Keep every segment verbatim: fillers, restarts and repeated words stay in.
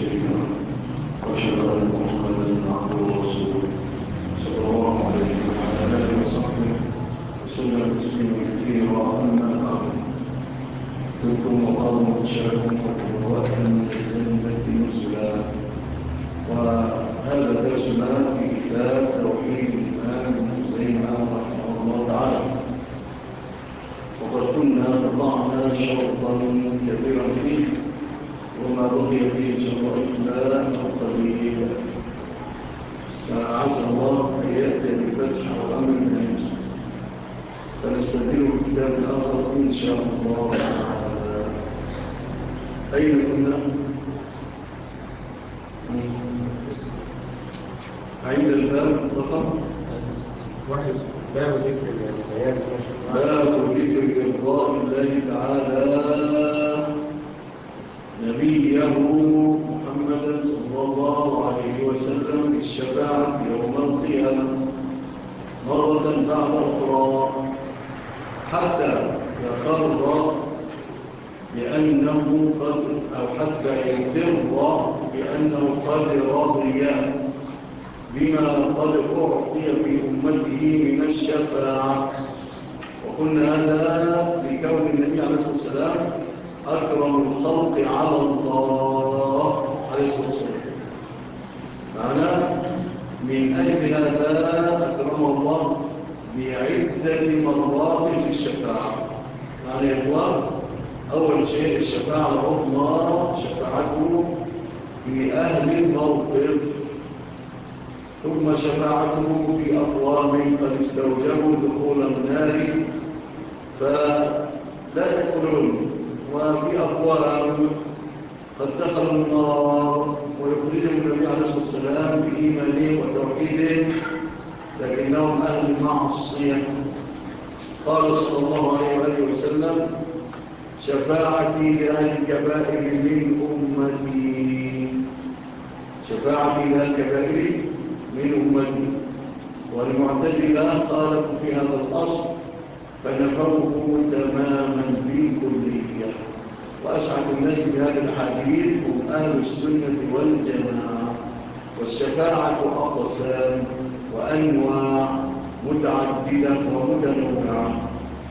شريك له وأشهد أن محمدا عبده ورسوله صلى الله عليه وعلى آله وصحبه وسلم تسليما كثيرا. أما بعد تلكم وقال متشابه وأهل من الجنة نزلا. وهذا درسنا في كتاب توحيد الإمام ابن خزيمة رحمه الله تعالى. وقد كنا قطعنا شوطا كثيرا فيه وما بقي فيه إن شاء الله إلا القليل، فعسى الله أن يأتي بفتح وأمر من عنده فنستدير الكتاب الآخر إن شاء الله تعالى. أين كنا؟ عند الباب رقم واحد، باب ذكر البيان باب ذكر إرضاء الله تعالى نبيه محمدا صلى الله عليه وسلم بالشفاعة يوم القيامة مرة بعد أخرى حتى يقر بأنه قد أو حتى يقر بأنه قد رضي بما قد أعطي في أمته من الشفاعة. وقلنا هذا لكون النبي عليه الصلاة والسلام أكرم الخلق على الله عليه الصلاة والسلام، معناه من أجل هذا أكرم الله بعدة مرات للشفاعة. يعني يا إخوان، أول شيء الشفاعة العظمى شفاعته في أهل الموقف، ثم شفاعته في أقوام قد استوجبوا دخول النار فلا يدخلون، وفي أقوام قد دخلوا النار ويخرجهم النبي عليه الصلاة والسلام بإيمانهم وتوحيدهم لكنهم أهل المعصية. قال صلى الله عليه وآله وسلم: شفاعتي لأهل الكبائر من أمتي، شفاعتي لأهل الكبائر من أمتي. والمعتزلة خالفوا في هذا الأصل فنفوه تماما بالكلية، وأسعد الناس بهذا الحديث هم أهل السنة والجماعة. والشفاعة أقسام وأنواع متعددة ومتنوعة.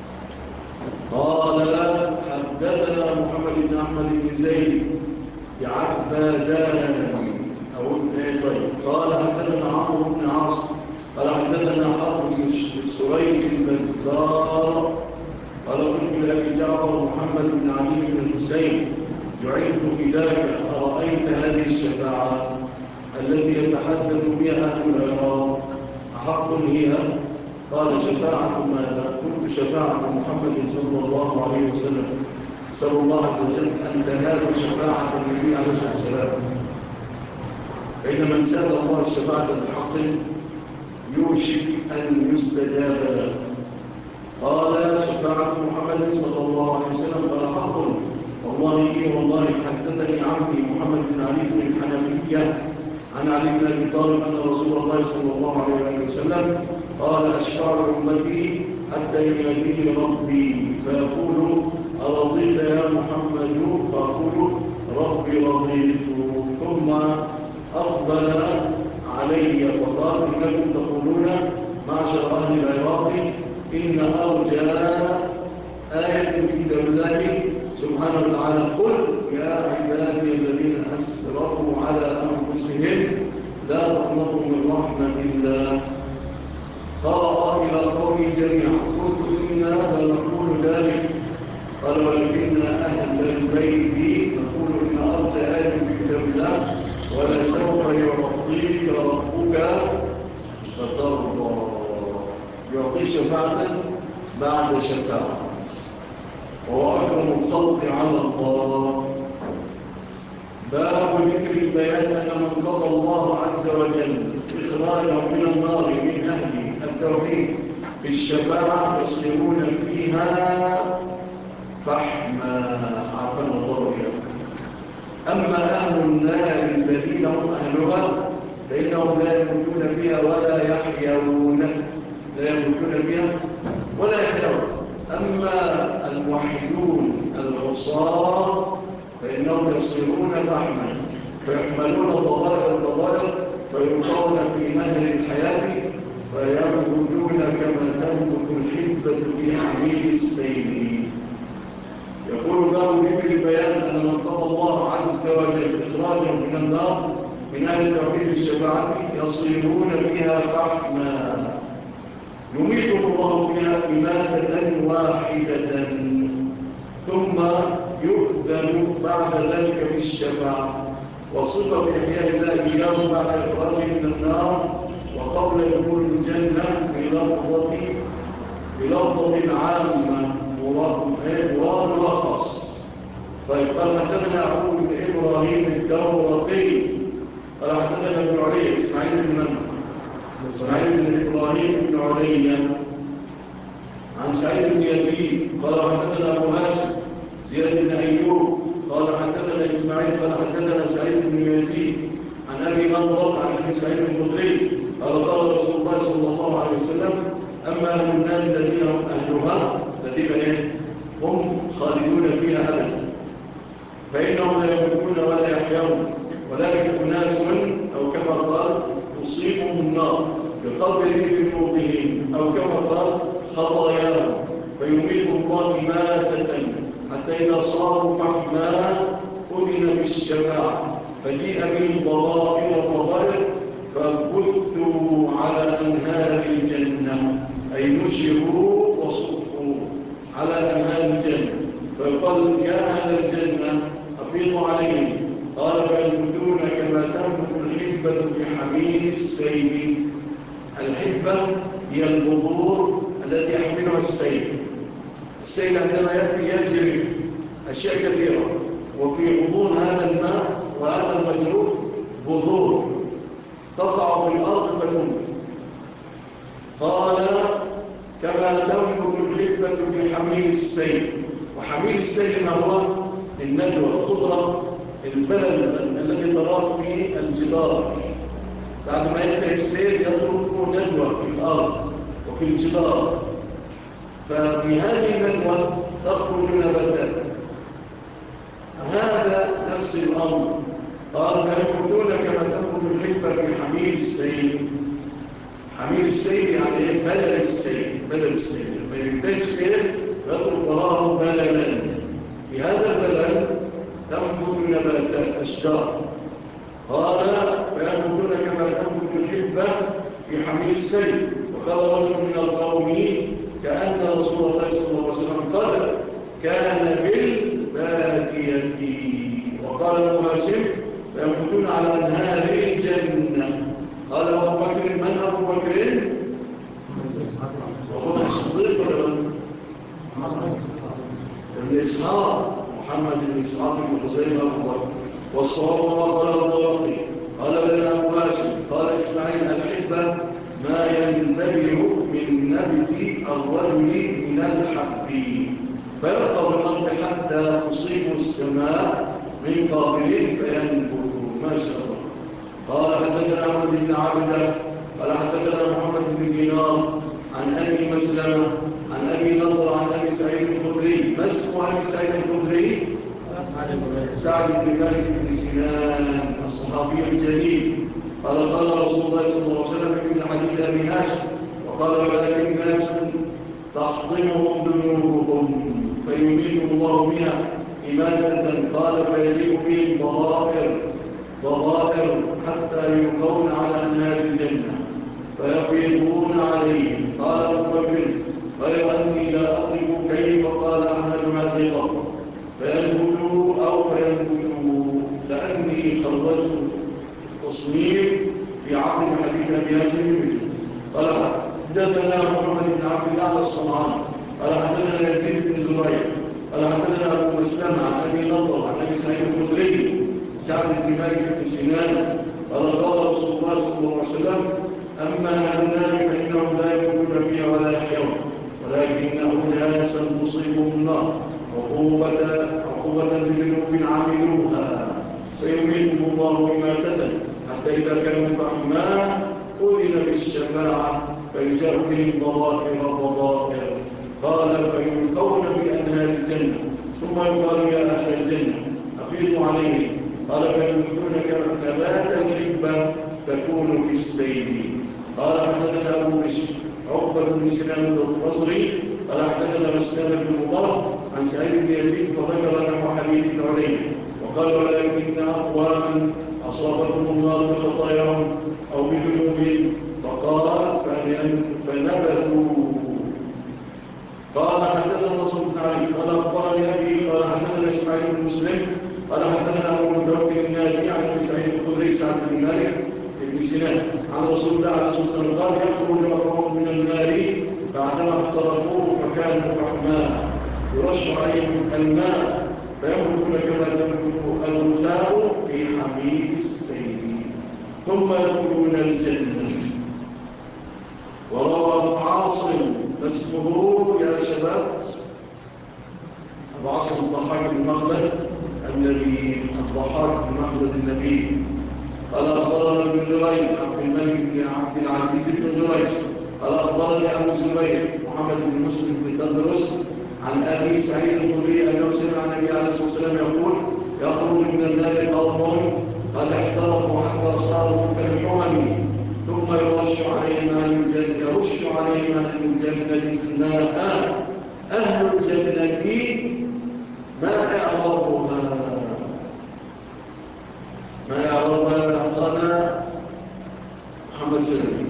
قال: حدثنا محمد بن أحمد بن زيد بعبادان أو طيب قال حدثنا عمرو بن عاصم قال حدثنا حرب بن سريج البزار قال قلت لأبي جعفر محمد بن علي بن الحسين جعلت فداك أرأيت هذه الشفاعة التي يتحدث بها أهل العراق أحق هي؟ قال: شفاعة ماذا؟ قلت: شفاعة محمد صلى الله عليه وسلم. نسأل الله عز وجل أن تنالوا شفاعة النبي عليه الصلاة والسلام، فإن من سأل الله الشفاعة بالحق يوشك أن يستجاب له. قال: شفاعة محمد صلى الله عليه وسلم. قال: حق والله إيه والله حدثني عمي محمد بن علي بن الحنفية عن علي بن أبي طالب أن رسول الله صلى الله عليه وسلم قال: أشفع أمتي حتى يناديني ربي فيقول: أرضيت يا محمد؟ فأقول: ربي رضيت. ثم أقبل علي فقال: إنكم تقولون معشر أهل العراق إن أرجى آية في كتاب الله سبحانه وتعالى قل يا عبادي الذين أسرفوا على أنفسهم لا تقنطوا من رحمة الله. قرأ إلى قومي جميعا. قلت: إنا لنقول ذلك. قال: ولكن أهل البيت نقول إن أرجى آية في كتاب الله ولسوف يعطيك ربك فترضى. يعطي شفاعة بعد شفاعة، وهو أكرم الخلق على الله. باب ذكر البيان أن من قضى الله عز وجل إخراجهم من النار من أهل التوحيد بالشفاعة يصيرون فيها فحما عافانا الله إياكم. أما أهل النار الذين هم أهلها فإنهم لا يموتون فيها ولا يحيون، لا يموتون فيها ولا يحيون. أما الموحدون العصاة فإنهم يصيرون فحما فيحملون ضرائر الضرائر فيلقون في نهر الحياة فينبتون كما تنبت الحبة في حميل السيل. يقول باب ذكر البيان أن من قضى الله عز وجل إخراجهم من النار من أهل توحيد الشفاعة يصيرون فيها فحما يميتهم الله فيها إماتة واحدة ثم يؤذن بعد ذلك في الشفاعة. وصفة إحياء الله إياهم بعد إخراجهم من النار وقبل دخول الجنة بلفظة بلفظة عامة مراد وخاص. طيب قال حدثنا أبو بن إبراهيم الدورقي قال حدثنا ابن علي إسماعيل بن من إسماعيل بن إبراهيم بن علي عن سعيد بن يزيد قال حدثنا أبو هاشم زياد بن أيوب قال حدثنا إسماعيل قال حدثنا سعيد بن يزيد عن أبي نضرة عن أبي سعيد الخدري قال قال رسول الله صلى الله عليه وسلم أما أهل النار الذين هم أهلها الذين هم خالدون فيها أبدا فإنهم لا يموتون ولا يحيون ولكن أناس أو كما قال تصيبهم النار بقدر ذنوبهم أو كما قال خطاياهم فيميتهم الله إماتة حتى إذا صاروا فحما أذن في الشفاعة فجيء بهم ضرائر ضرائر فبثوا على أنهار الجنة أي نشروا وصفوا على أنهار الجنة فيقال يا أهل الجنة أفيضوا عليهم قال فينبتون كما تنبت الحبة في حميل السيل. الحبة هي البذور التي يحملها السيل. السيل عندما يأتي يجري أشياء كثيرة وفي غضون هذا الماء وهذا المجروف بذور تقع في الأرض فتنبت. قال كما تنبت الحبة في حميل السيل. وحميل السيل ما هو الندوة الخضرة البلد الذي تراه فيه الجدار بعد ما ينتهي السيل يترك ندوة في الأرض وفي الجدار ففي هذه الندوة تخرج نباتات. هذا نفس الأمر. قال فينبتون كما تنبت الحبة في حميل السيل. حميل السيل يعني ايه؟ بلل السيل. بلل السيل لما ينتهي السيل يترك وراءه بللا. في هذا البلل تنبت النباتات أشجار. قال فينبتون كما تنبت الحبة في حميل السيل. وقال رجل من القوم كأن رسول الله صلى الله عليه وسلم قال كان بالبادية. وقال ابو هاشم فينبتون على أنهار الجنة. قال أبو بكر من أبو بكر؟ وهو الصديق ولا من؟ ابن إسحاق محمد بن إسحاق بن خزيمة أبو بكر. والصواب وقال الضرقي قال لنا أبو هاشم قال إسماعيل الحبة ما ينبذر من نبت الرجل من الحب فيبقى بالأرض حتى تصيب السماء من قابل فينبت. ما شاء الله. قال حدثنا أحمد بن عبده قال حدثنا محمد بن دينار عن أبي مسلمة عن أبي نضر عن أبي سعيد الخدري. ما اسم أبي سعيد الخدري؟ سعد بن مالك بن سنان الصحابي الجليل. قال قال رسول الله صلى الله عليه وسلم في حديث أبي هاشم وقال ولكن ناس تحضنهم ذنوبهم فيميتهم الله بها إماتة. قال فيجيء بهم ضرائر ضرائر حتى يلقون على أنهار الجنة فيفيضون عليهم. قال أبو بكر غير أني لا أقف كيف قال أحمد هذه اللفظة فينبتوا أو فينبتوا لأني خرجت تصنيف في عقد حديث أبي هاشم. قال حدثنا محمد بن عبد الله الصنعاني قال حدثنا يزيد بن زريع قال حدثنا أبو مسلمة عن أبي نضر عن أبي سعيد الخدري سعد بن مالك بن سنان قال قال رسول الله صلى الله عليه وسلم أما أهل النار فإنهم لا يموتون فيها ولا يحيون ولكنهم ناسا تصيبهم النار عقوبة عقوبة بذنوب عملوها فيميتهم الله إماتة حتى إذا كانوا فحما أذن بالشفاعة فيجاء بهم ضرائر ضرائر. قال فيلقون بأنهار الجنة ثم يقال يا أهل الجنة أفيضوا عليهم. قال فينبتون ذات الحبة تكون في السيل. قال حدثنا أبو بشر عقبة بن سلام البصري قال حدثنا غسان بن مضر عن سعيد بن يزيد فذكر نحو حديث ابن علي وقال ولكن أقواما أصابتهم النار بخطاياهم أو بذنوبهم فقال فنبذوا. قال حدثنا نصر بن علي قال أخبرني أبي قال حدثنا إسماعيل بن مسلم قال حدثنا أبو متوكل الناجي عن أبي سعيد الخدري سعد بن مالك بن سنان عن رسول الله عليه الصلاة والسلام قال يخرج أقوام من النار بعدما احترقوه فكانوا فحماء يرش عليهم الماء فيمكثون كما تمكث الغثاء في حميم السيل ثم يدخلون الجنة. وروى أبو عاصم اسمه يا شباب أبو عاصم الضحاك بن مخلد النبي الضحاك بن مخلد النبي قال أخبرنا ابن جريج عبد الملك بن عبد العزيز بن جريج قال أخبرني أبو الزبير محمد بن مسلم بن تدرس عن أبي سعيد الخدري أنه سمع النبي عليه الصلاة والسلام يقول يخرج من النار قوم قد احترقوا حتى صاروا كالحمم ثم يرش عليهم أهل الجنة يرش عليهم أهل الجنة ماء أهل الجنة ما إعرابها ما إعرابها أخذنا محمد سلمي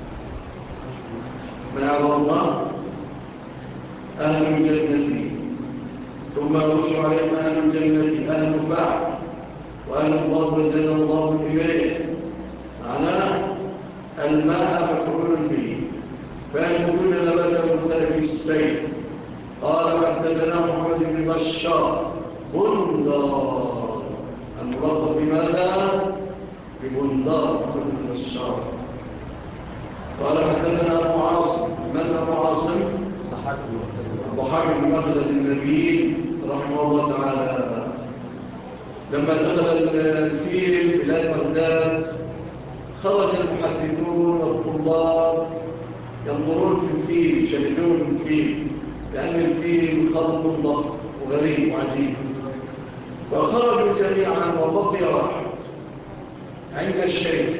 ما إعرابها أهل الجنة ثم يرش عليهم أهل الجنة أهل فاعل وأهل الله والجنة الله إليه معناه الماء مفعول به فينبتون نبات المختلف السيل. قال حدثنا محمد بن بشار بندار الملقب بماذا؟ ببندار محمد بن بشار. قال حدثنا أبو عاصم من أبو عاصم؟ الضحاك بن مخلد النبي رحمه الله تعالى لما دخل الفيل بلاد بغداد خرج المحدثون والطلاب ينظرون في الفيل يشاهدون الفيل لأن الفيل خلق ضخم وغريب وعجيب فخرجوا جميعا وبقي واحد عند الشيخ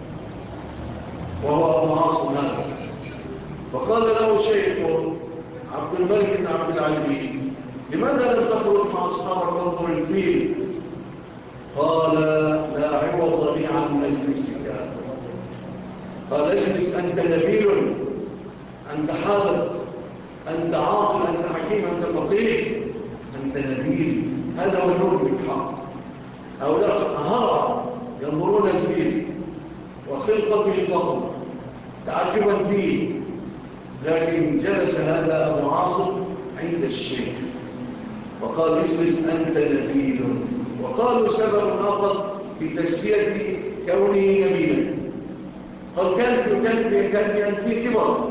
وهو أبو عاصم هذا فقال له شيخ عبد الملك بن عبد العزيز لماذا لم تخرج مع أصحابك تنظر الفيل؟ قال لا عوض لي عن مجلسك. قال اجلس أنت نبيل أنت حاذق أنت عاقل أنت حكيم أنت فقيه أنت نبيل هذا هو النور بالحق. هؤلاء هرع ينظرون الفيل وخلقته الضخم تعجبا فيه لكن جلس هذا أبو عاصم عند الشيخ وقال اجلس أنت نبيل. وقالوا سبب آخر في تسمية كونه نبيلا قال كان في كان في كان في كبر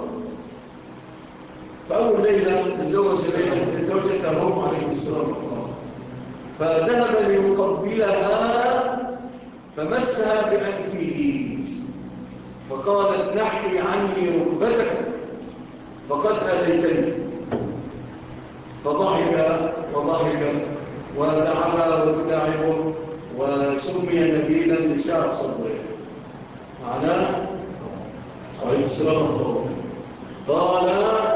فأول ليلة تزوج ليلة زوجته عليه السلام فذهب ليقبلها فمسها بأنفه فقالت نحي عني ركبتك فقد آذيتني فضحك وضحك ودعبها وتداعبه وسمي نبيلا لسعة صدره معناه عليه السلام عليكم. قال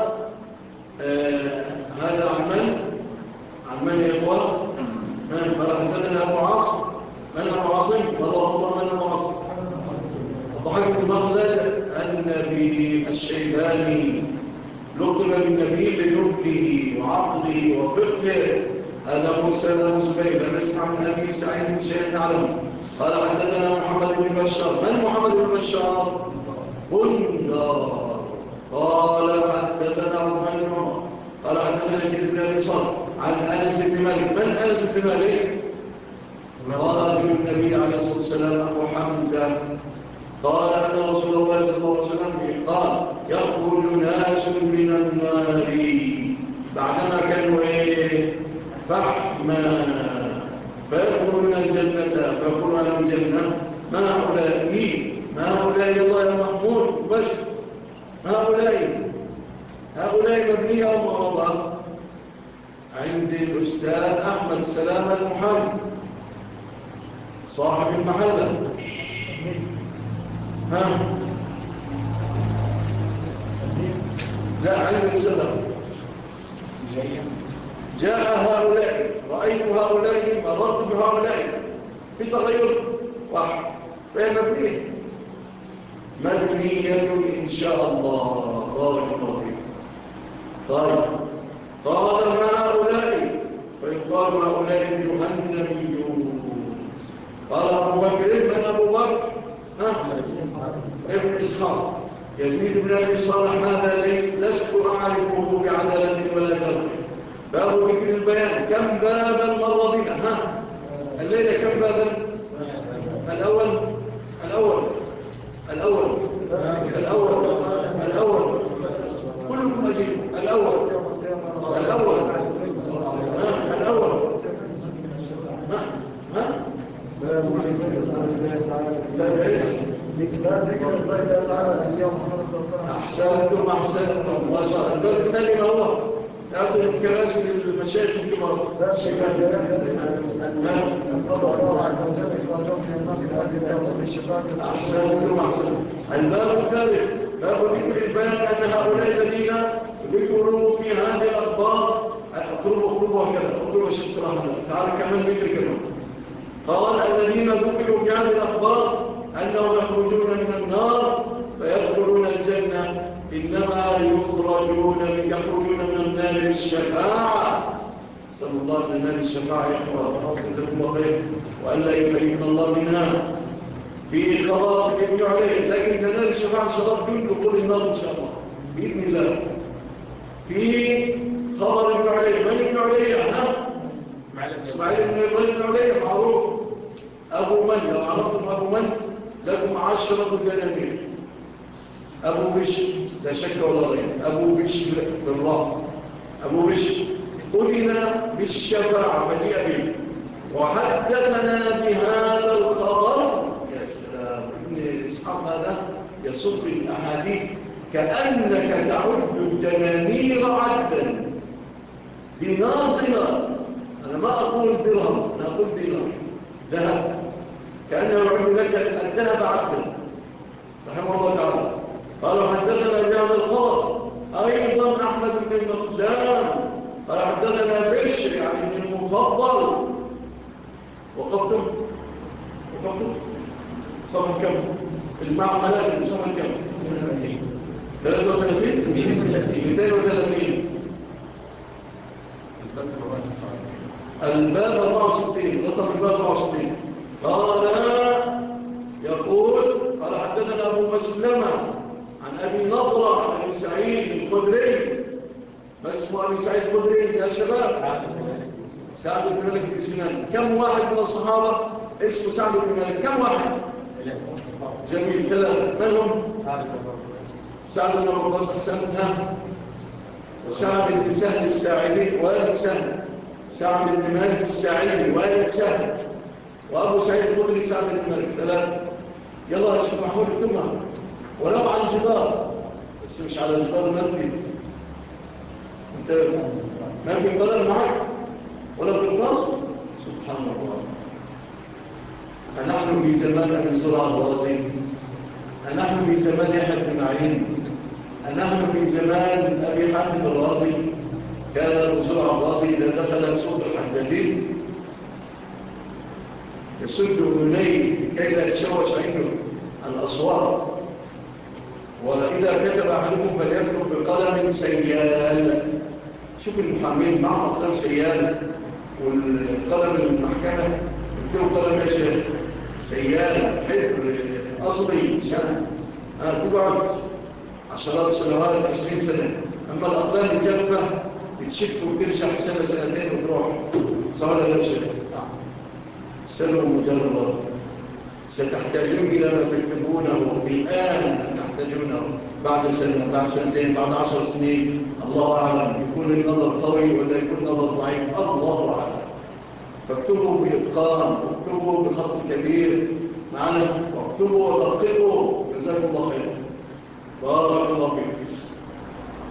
آه هذا عن من؟ عن من يا إخوة؟ من؟ قال حدثنا أبو عاصم من أبو عاصم؟ والله أفضل من أبو عاصم الضحاك بن مخلد النبي الشيباني لقب بالنبي لنبله وعقله وفقه. هذا موسى بن زبير نسمع من أبي سعيد شيئا نعلم. قال حدثنا محمد بن بشار من محمد بن بشار؟ بندار. قال حدثنا عثمان بن عمر قال حدثنا يزيد بن أبي صالح عن أنس بن مالك من أنس بن مالك؟ قال النبي عليه الصلاة والسلام أبو حمزة قال أن رسول الله صلى الله عليه وسلم قال يخرج ناس من النار بعدما كانوا ايه فحما فيدخلون الجنة فيقول على الجنة ما هؤلاء ما هؤلاء الله يا محمود بشر ما هؤلاء هؤلاء مبنية أو معرضة عند الأستاذ أحمد سلام المحامي صاحب المحلة. ها لا علم السلام. جاء هؤلاء، رأيت هؤلاء، مررت بهؤلاء، في تغير واحد فهي مبنية مبنية إن شاء الله. بارك الله فيك. طيب قال ما هؤلاء، فيقال هؤلاء جهنميون. قال أبو بكر من أبو بكر؟ ها ابن إسحاق يزيد بن أبي صالح هذا ليس لست أعرفه بعدالة ولا جرح. باب ذكر البيان. كم بابا مر بنا؟ ها الليلة كم بابا؟ الأول الأول الأول الأول الأول كلكم أجيبوا. الأول الأول ها الأول ها ها لا ذكر الله تعالى اليوم محمد صلى الله عليه وسلم. أحسنتم أحسنتم ما شاء الله. الباب الثاني ما هو؟ يأتوا الكراسي للمشايخ الكبار. لا شك القضاء الله عز وجل إخراجهم في النار في هذه الأيام بالشفاعة. أحسنتم أحسنتم. الباب الثالث باب ذكر البيان أن هؤلاء الذين ذكروا في هذه الأخبار اقربوا اقربوا هكذا اقربوا الشيخ صلاح الله تعالى كمان ذكر كمان. قال الذين ذكروا في هذه الأخبار أنهم يخرجون من النار فيدخلون الجنة إنما يخرجون من يخرجون من النار بالشفاعة. صلى الله عليه وسلم الشفاعة يا إخوة جزاكم الله خير وألا يخيبنا الله منها. في خبر ابن علي لكن ننال الشفاعة إن شاء الله بدون دخول النار إن شاء الله بإذن الله. في خبر ابن علي من ابن علي؟ أنا إسماعيل بن إبراهيم بن علي معروف أبو من. لو عرفتم أبو من لكم عشرة دنانير. أبو بشر لا شك ولا ريب. أبو بشر بالراء أبو بشر أذن بالشفاعة فجيء به وحدثنا بهذا الخبر. يا سلام ابن إسحاق هذا يصب الأحاديث كأنك تعد الدنانير عدا. دينار دينار أنا ما أقول درهم أنا أقول دينار ذهب كأنه يعد لك الذهب عدا رحمه الله تعالى. قالوا حدثنا بهذا الخبر أيضا أحمد بن المقدام قال حدثنا بشر يعني من المفضل. وقفتم وقفتم صفحة كم المعنى لازم صفحة كم ثلاثة وثلاثين مئتين وثلاثين الباب أربعة وستين رقم الباب أربعة وستين. قال يقول قال حدثنا أبو مسلمة عن أبي نضرة عن أبي سعيد الخدري. ما اسمه أبي سعيد الخدري يا شباب؟ سعد بن مالك بن سنان. كم واحد من الصحابة اسمه سعد بن مالك؟ كم واحد؟ جميل ثلاثة. من هم؟ سعد بن وقاص أحسنتها وسعد بن سهل الساعدي والد سهل. سعد بن مالك الساعدي والد سهل وأبو سعيد الخدري سعد بن مالك ثلاثة. يلا يا شيخ محمود اكتبها ولو على الجدار بس مش على جدار المسجد. انت ما في قلم معك ولا قرطاس؟ سبحان الله. أنحن في زمان أبي زرع الرازي. أنحن في زمان يحيى بن معين. أنحن في زمان أبي حاتم الرازي. كان أبو زرع الرازي إذا دخل سوق الحدادين يسد أذنيه كي لا يتشوش عنده الأصوات. وإذا كتب أحدكم فليكتب بقلم سيال. شوف المحامين مع قلم سيال والقلم المحكمة يكتبوا قلم يا شيخ سيال حبر أصلي شان تقعد عشرات سنوات عشرين سنة. أما الأقلام الجافة بتشف وترجع سنة سنتين وتروح. صح ولا لا شيء؟ سنة مجرد ستحتاجون إلى ما تكتبونه الآن تحتاجونه بعد سنة بعد سنتين بعد عشر سنين الله أعلم يكون النظر قوي ولا يكون النظر ضعيف الله أعلم. فاكتبوا بإتقان واكتبوا بخط كبير معنا واكتبوا ودققوا جزاكم الله خير. بارك الله فيك.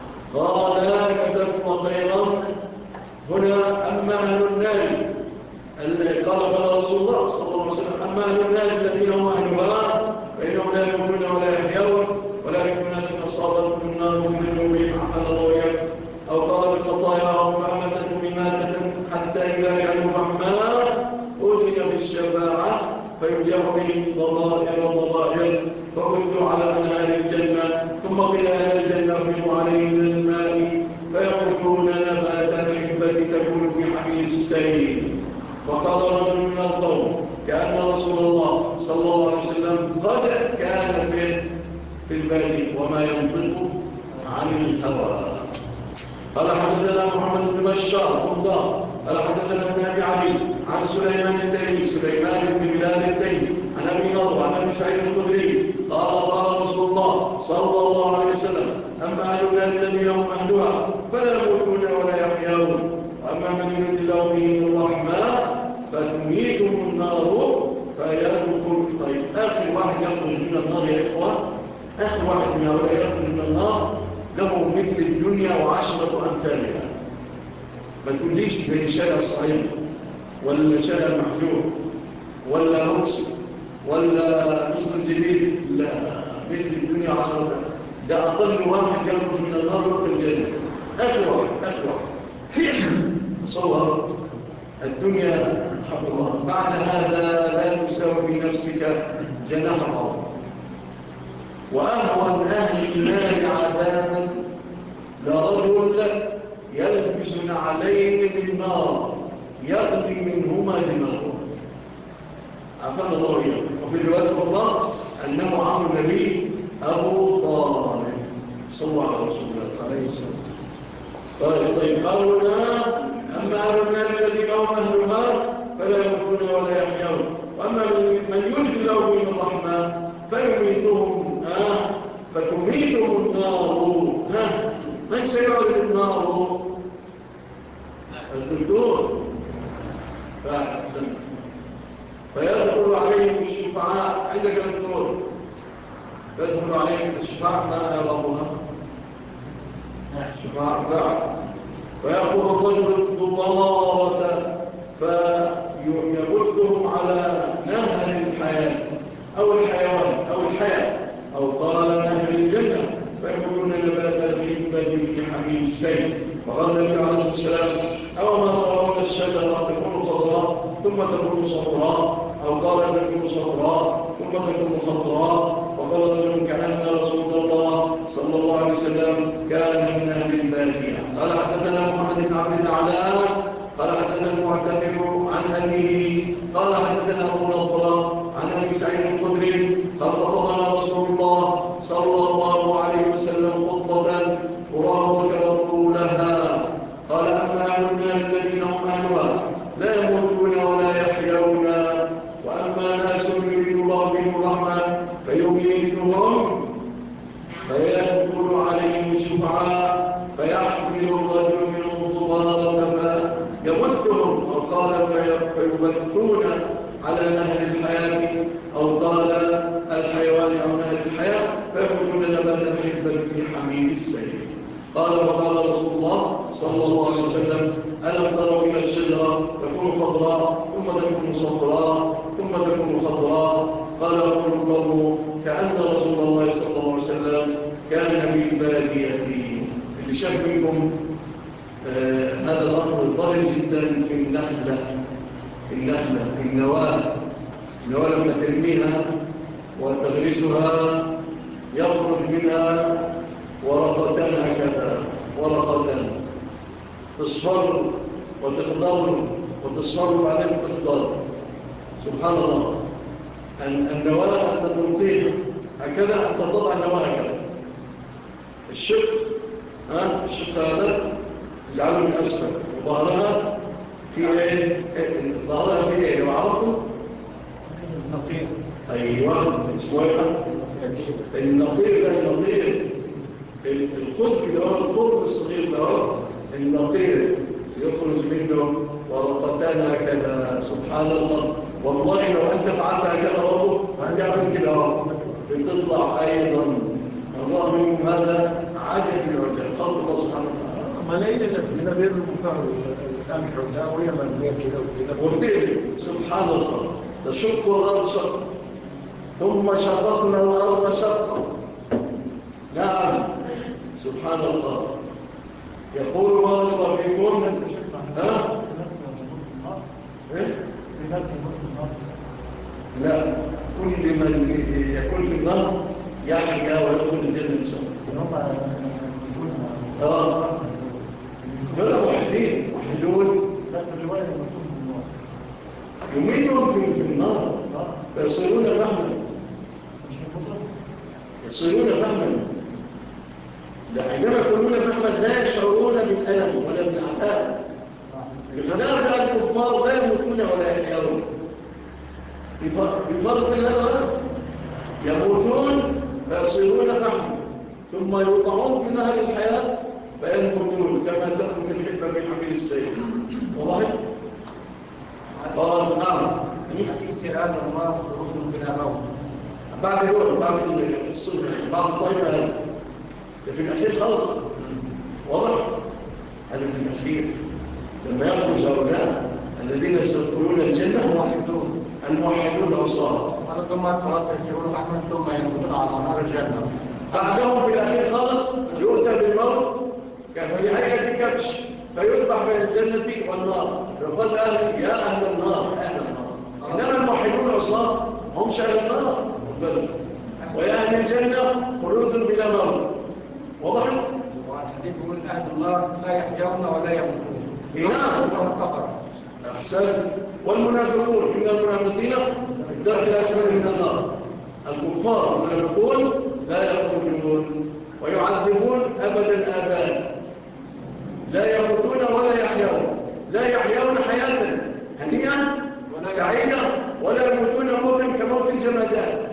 قال جزاكم الله خيرا. هنا أما أهل النار قال قال رسول الله صلى الله عليه وسلم أما أهل النار الذين هم أهلها فإنهم لا يموتون ولا يحيون ولكن الناس أصابتهم النار بذنوبهم عافانا الله وإياكم أو قال بخطاياهم فأمتتهم إماتة حتى إذا كانوا فحماء أذن بالشفاعة فيجاء بهم ضمائر ضمائر فبثوا على أنهار الجنة ثم قيل أهل الجنة أفيضوا عليهم من الماء فيخرجون نبات الحبة تكون في حميل السيل. وقال رجل من القوم كأن رسول الله صلى الله عليه وسلم قد كان في في البادي وما ينطق عن الهوى. قال حدثنا محمد بن بشار قضاء قال حدثنا ابن أبي علي عن سليمان التيمي سليمان بن بلال التيمي عن أبي نضر عن أبي سعيد الخدري قال قال رسول الله صلى الله عليه وسلم أما أهل النار الذين هم أهلها فلا يموتون ولا يحيون وأما من يريد الله به الرحمة فتميتهم النار فيدخل. طيب آخر واحد يخرج من النار يا إخوان آخر واحد من هؤلاء يخرج من النار له مثل الدنيا وعشرة أمثالها. ما تقوليش زي شارع الصعيد ولا شارع محجور ولا روكس ولا مصر الجديد، لا مثل الدنيا عشرة. ده أقل واحد يخرج من النار ويدخل الجنة آخر واحد آخر واحد. تصور الدنيا حق الله بعد هذا لا تساوي في نفسك جناح بعوض. وأهون أهل النار عذابا لرجل يلبس نعلين من نار يغلي منهما دماغه عفان الله إياه. وفي الرواية الأخرى أنه عم النبي أبو طالب صلى الله عليه وسلم. طيب طيب قالوا أما أهل النار الذين هم أهلها فلا يموتون ولا يحيون وأما من يريد الله بهم الرحمة فيميتهم آه فتميتهم النار. ها من سيعرض النار؟ الدكتور فأحسن. فيدخل عليهم الشفعاء عندك الدكتور يدخل عليهم الشفعاء ما يرضها شفعاء فعل ويأخذ الرجل الضلالة فيبثهم على نهر الحياة أو الحيوان أو الحياة أو قال نهر الجنة فيكونون نبات الحبة في حميل السيل. وقال النبي عليه الصلاة والسلام أو ما ترون الشجرة تكون خضراء ثم تكون صفراء أو قال تكون صفراء ثم تكون خضراء. وقال رجل كأن رسول الله صلى الله عليه وسلم كان من أهل البادية. قال حدثنا محمد بن عبد الأعلى قال حدثنا المعتمر عن أبيه قال حدثنا أبو نضرة عن أبي سعيد الخدري قال خطبنا رسول الله صلى الله عليه وسلم خطبة أراه ذكر لها قال أما أهل النار الذين هم أهلها لا يموتون ولا يحيون وأما ناس يريد الله بهم الرحمة فيميتهم فيدخل عليهم الشفعاء فيحمل الرجل منهم ضبابة فيبثهم أو قال فيبثون على نهر الحياة أو قال الحيوان أو نهر الحياة فيأخذون نبات الحبة في حميم السيل. قال وقال رسول الله صلى الله عليه وسلم ألم تروا إلى الشجرة تكون خضراء ثم تكون صفراء ثم تكون خضراء قال أقول القوم كأن رسول الله صلى الله عليه وسلم كان بالبادية. اللي شاف منكم آه هذا الأمر ظاهر جدا في النخلة في النخلة في النواة النواة لما ترميها وتغرسها يخرج منها ورقتان هكذا ورقتان تصفر وتخضر وتصفر وبعدين تخضر. سبحان الله. النواة أنت تلقيها هكذا أنت تضع النواة هكذا الشق ها الشق هذا تجعله من أسفل وظهرها في ايه ظهرها في ايه لو عرفتم النقير. ايوه اسمه ايه النقير. ده النقير الخزق ده هو الخرم الصغير ده النقير يخرج منه ورقتان هكذا. سبحان الله. والله لو انت فعلت هكذا برضه هتعمل كده بتطلع ايضا. الله منكم هذا عجب العجب خلق الله سبحانه وتعالى. ملايين اللي في نبيل المفاعل قمح وده وهي مرمية كده وكده وبتقلب سبحان الله تشق الأرض شقا ثم شققنا الأرض شقا. نعم سبحان الله. يقول الله لطبيبون ها؟ الناس يموت في النار. لا، كل من يكون في النار يحيا ويدخل الجنة إن شاء الله. هم اه دول موحدين محلون. لا في الرواية يموتون في النار. يميتهم في في النار فيصيرون فهما. بس مش يموتون. يصيرون فهما. عندما يكونون فهما لا يشعرون بالألم ولا بالعذاب. بخلاف الكفار لا يموتون ولا يحيون. في فرق بين هذا يموتون فيصيرون فهما ثم يوضعون في نهر الحياة فينبتون كما تنبت الحبة في حميل السيل. واضح؟ قال نعم. حديث الآن الله خروج بلا موت. بعد دول بعد الصنع بعد الطيبة هذا في الأخير خلص. واضح؟ هذا في الأخير لما يخرج هؤلاء الذين سيدخلون الجنة الموحدون الموحدون الأوصار. هذا ثم خلاص يرجعون أحمد ثم ينبتون على نار الجنة. بعدهم في الأخير خالص يؤتى بالموت كان في هيئة كبش فيذبح بين الجنة والنار. يقول أهل يا أهل النار أهل النار. إنما الموحدون الأوصار هم أهل النار ويا أهل الجنة خلود بلا موت. واضح؟ والحديث يقول أهل النار لا يحيون ولا يموتون. نعم أحسن. والمنافقون من المنافقين الدرك الأسفل من النار. الكفار المنافقون لا يخرجون ويعذبون أبد الآباد لا يموتون ولا يحيون. لا يحيون حياة هنيئة سعيدة ولا يموتون موتا كموت الجمادات.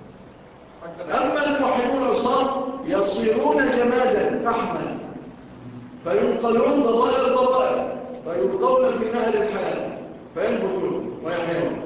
أما الموحدون الأصحاب يصيرون جمادا فحما فينقلون ضرائر ضرائر فيلقون في نهر الحياة فينبتون ويحيون.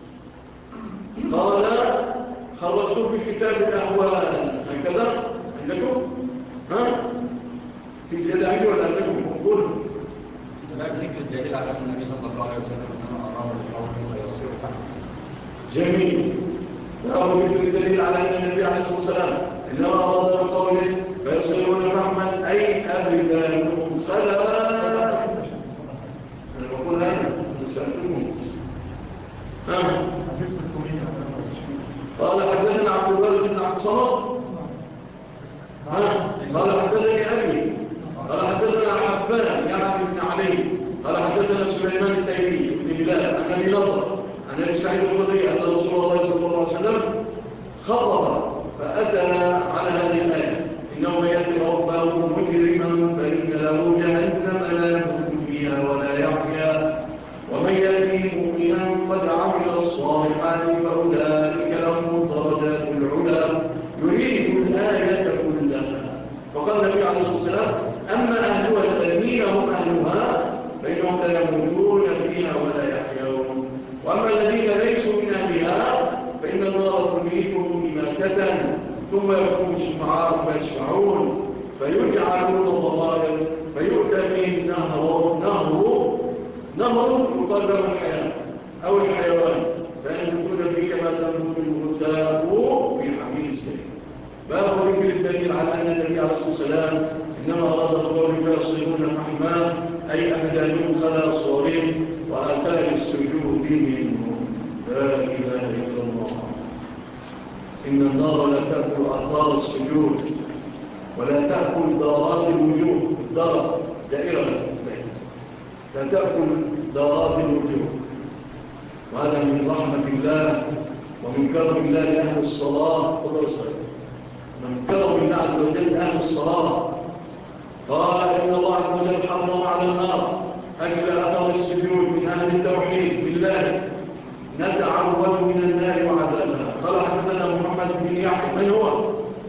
قال خرجتم في كتاب الأهوال هكذا عندكم؟ ها؟ في زيادة عندي ولا عندكم؟ قول لا بذكر الدليل على أن النبي صلى الله عليه وسلم أنه أراد القول فيصير فحما. جميل. أراد ذكر الدليل على أن النبي عليه الصلاة والسلام إنما أراد بقوله فيصيرون فحما أي أبدانهم خلا. أنا بقول هذا نسألكم. ها؟ قال حدثنا عبد الوارث بن عبد الصمد. ها؟ قال حدثني أبي. قال حدثنا حبان يعني بن علي. قال حدثنا سليمان التيمي بن بلال عن أبي نضر عن أبي سعيد الخدري أن رسول الله صلى الله عليه وسلم خطب فأتى على هذه الآية إنه من يأتي ربه مجرما فإن له جهنم لا يموت فيها ولا يحيا ومن يأتي مؤمنا قد عمل الصالحات فأولئك لهم الدرجات العلى يريد الآية كلها. فقال النبي عليه الصلاة والسلام أما أهلها الذين هم أهلها فإنهم لا يموتون فيها ولا يحيون وأما الذين ليسوا من أهلها فإن النار تميتهم إماتة ثم يقوم الشفعاء فيشفعون فيجعلون ضمائر فيؤتى بهم نهر نهر نهر يقال له الحياة أو الحيوان فينبتون فيه كما تنبت الغثاء في حميل السيل. باب ذكر الدليل على أن النبي عليه الصلاة والسلام إنما أراد القول فيصيرون فحما أي أبدانهم خلا صورهم وآثار السجود منهم. لا إله إلا الله. إن النار لا تأكل آثار السجود ولا تأكل دارات الوجوه. الدار دائرة لا تأكل دارات الوجوه. وهذا من رحمة الله ومن كرم الله لأهل الصلاة من كرم الله عز وجل أهل الصلاة. قال إن الله عز وجل حرم على النار أكل أثر السجود من أهل التوحيد بالله نتعوذ من النار وعذابها. قال حدثنا محمد بن يحيى من هو؟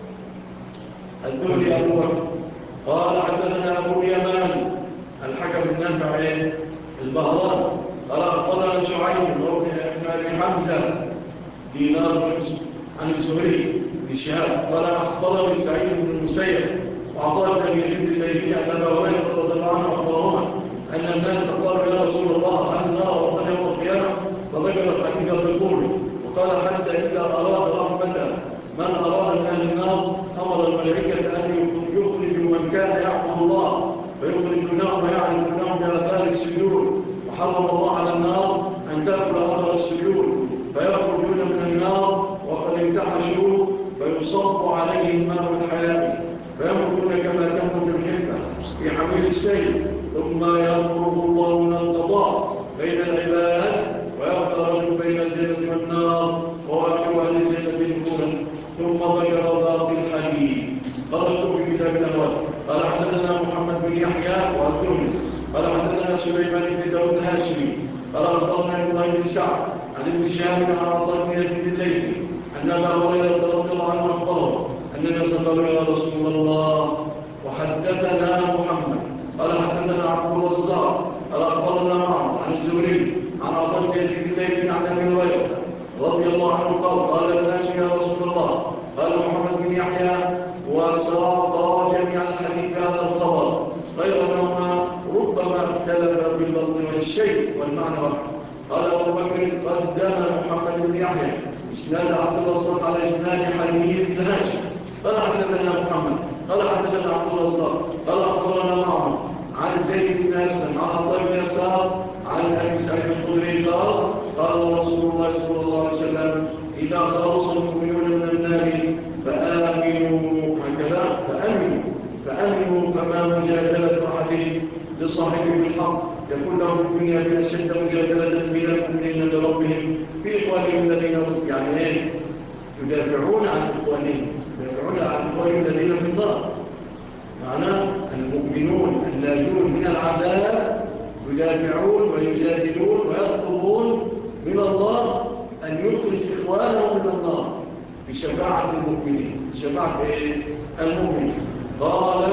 الدوري أبو بكر. قال حدثنا أبو اليمان الحكم النافع البهران. قال أخبرنا شعيب بن أبي حمزة دينار عن الزهري بن شهاب قال أخبرني سعيد بن المسيب وعطاء بن يزيد الليثي أن أبا هريرة رضي الله عنه أخبرهما أن الناس قالوا يا رسول الله هل نرى ربنا يوم القيامة؟ فذكر الحديث بطوله وقال حتى إذا أراد رحمة من أراد من أهل النار أمر الملائكة أن يخرجوا من كان يعبد الله فيخرجونهم ويعرفونهم بآثار السجود، وحرم الله على النار أن تأكل أثر السجود، فيخرجون من النار وقد انتحشوا فيصب عليهم ماء الحياة فيمكثون كما تمكث الحبة في حميل السيل، ثم يفرغ الله من القضاء بين العباد ويبقى رجل بين الجنة والنار وآخر أهل الجنة نفورا. ثم ذكر باقي الحديث. خرجت في كتاب الأول قال حدثنا محمد بن يحيى والثمن قال حدثنا سليمان بن داود الهاشمي قال أخبرنا إبراهيم بن سعد عن ابن شهاب عن عطاء بن يزيد الليثي أن أبا هريرة رضي الله عنه أخبره أن الناس قالوا يا رسول الله وحدثنا محمد قال حدثنا عبد الرزاق قال أخبرنا معه عن الزهري عن عطاء بن يزيد الليثي عن أبي هريرة رضي الله عنه قال قال الناس يا رسول الله قال محمد بن يحيى وساق جميع الحديث هذا الخبر غير أنهما ربما اختلف باللفظ والشيء والمعنى واحد. قال أبو بكر قدم محمد بن يحيى إسناد عبد الرزاق على إسناد حديث الهاشم قال حدثنا محمد قال حدثنا عبد الرزاق قال أخبرنا معه عن زيد بن أسلم عن عطاء بن يسار عن أبي سعيد الخدري قال قال رسول الله صلى الله عليه وسلم إذا خلص المؤمنون من النار فآمنوا هكذا فأمنوا فأمنوا فما مجادلة أحدهم لصاحبه بالحق يكون له في الدنيا بأشد مجادلة من المؤمنين لربهم في إخوانهم الذين يعني إيه يدافعون عن إخوانهم يدافعون عن إخوانهم الذين في النار. معناه المؤمنون الناجون من العذاب يدافعون ويجادلون ويطلبون من الله أن يخرج إخوانهم من النار بشفاعة المؤمنين بشفاعة المؤمنين. قال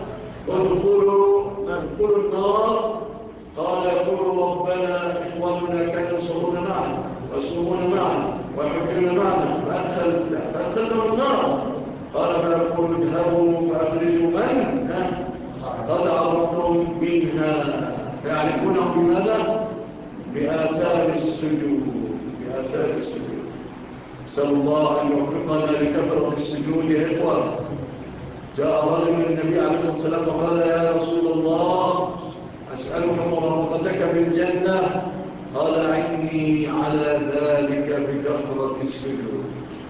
ادخلوا ادخلوا النار قال يقول ربنا إخواننا كانوا يصلون معنا ويصومون معنا ويحجون معنا فأدخلتهم النار قال فيقول اذهبوا فأخرجوا من قد عرفتم منها فيعرفونهم بماذا؟ بآثار السجود بآثار السجود. نسأل الله أن يوفقنا لكثرة السجود يا إخوان. جاء رجل من النبي عليه الصلاة والسلام وقال يا رسول الله أسألك مرافقتك في الجنة قال عني على ذلك بكثرة السجود.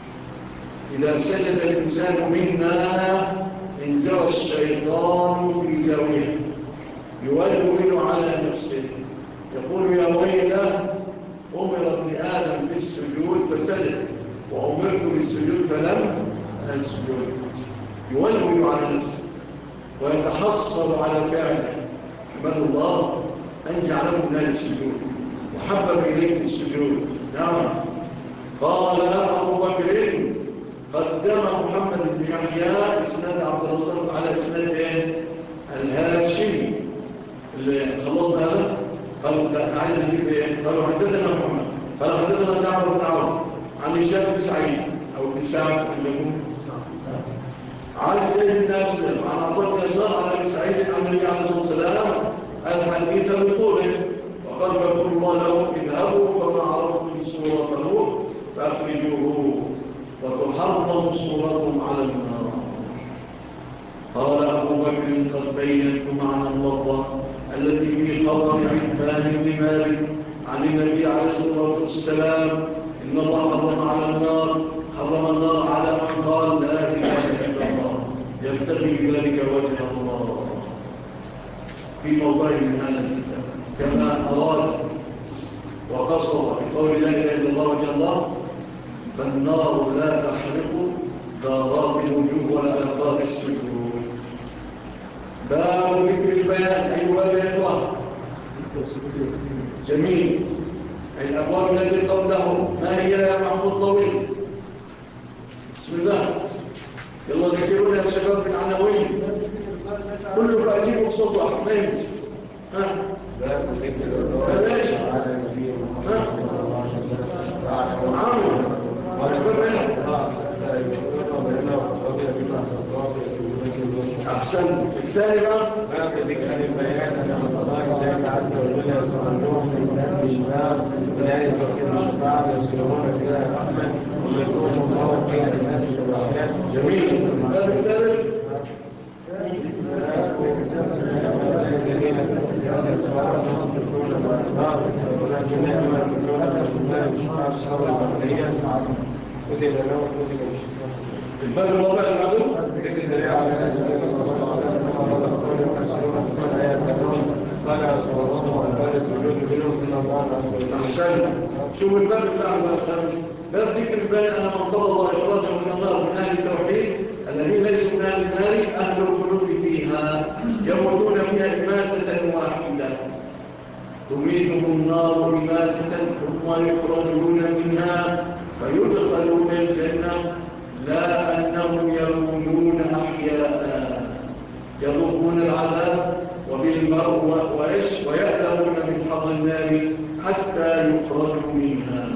إذا سجد الإنسان منا انزوى الشيطان في زاوية يولول على نفسه يقول يا ويله أمر ابن آدم بالسجود فسجد وأمرت بالسجود فلم أسجد. يولول على نفسه ويتحصل على فعله. حمد الله أن جعلكم من السجود وحبب إليكم السجود. نعم. قال أبو بكر قدم محمد بن يحيى إسناد عبد الرزاق على إسناد الهاشمي اللي خلصنا هذا. قال لا أنا عايز أجيب إيه؟ قالوا حدثنا محمد قال حدثنا جعفر بن عون عن هشام بن سعيد أو بن سعد عندكم عن زيد بن أسلم عن عطاء بن يسار عن أبي سعيد عن النبي عليه الصلاة والسلام الحديث بطوله وقال يقول الله له اذهبوا فما عرفتم صورته فأخرجوه وتحرم صورتهم على النار. قال أبو بكر قد بينت معنى اللفظة التي في خبر عتبان بن مالك عن النبي عليه الصلاة والسلام إن الله حرم على النار حرم النار على من قال لا إله إلا الله يبتغي بذلك وجه الله في موضع من هذا الكتاب كما أراد وقصر بقول لا إله إلا الله وجه الله فالنار لا تحرق دارات الوجوه ولا آثار السجود. باب ذكر البيان أيها الإخوة جميل. الأبواب التي قبله ما هي يا محمود طويل؟ بسم الله يلا ذكرونا يا شباب بالعناوين كله فأجيبه بصوت واحد ما يمشي. ها باب ذكر البيان على النبي محمد صلى الله عليه وسلم عامل أحسن. الثاني بقى باب ذكر البيان أن قضاء الله عز وجل يخرجون من ذات الباب ولاية وكيل الشفاعة يسيرون فيها رحمة ويكون الله في عباد الشفاعات. جميل. الباب الثالث الذين هذا الصراط يخرجون من الباب ولكن لا يخرجون من ذات الشفاعة الصلاة البرية كتب له كتب الشفاعة. الباب الرابع المعلوم ذكر دليل على أن النبي صلى الله عليه وسلم ورسوله يفسرون كل آيات النور قال رسول الله وقال السجود منهم إن الله عز وجل. أحسن. شوف الباب الأعلى الخامس باب ذكر البيان أن من قضى الله إخراجه من النار من أهل التوحيد الذين ليسوا من أهل النار أهل الخلود فيها يموتون فيها إماتة واحدة تميتهم النار إماتة ثم يخرجون منها فيدخلون الجنة لا أنهم يموتون أحياء يذوقون العذاب وبالماء وإيش ويألمون من حر النار حتى يخرجوا منها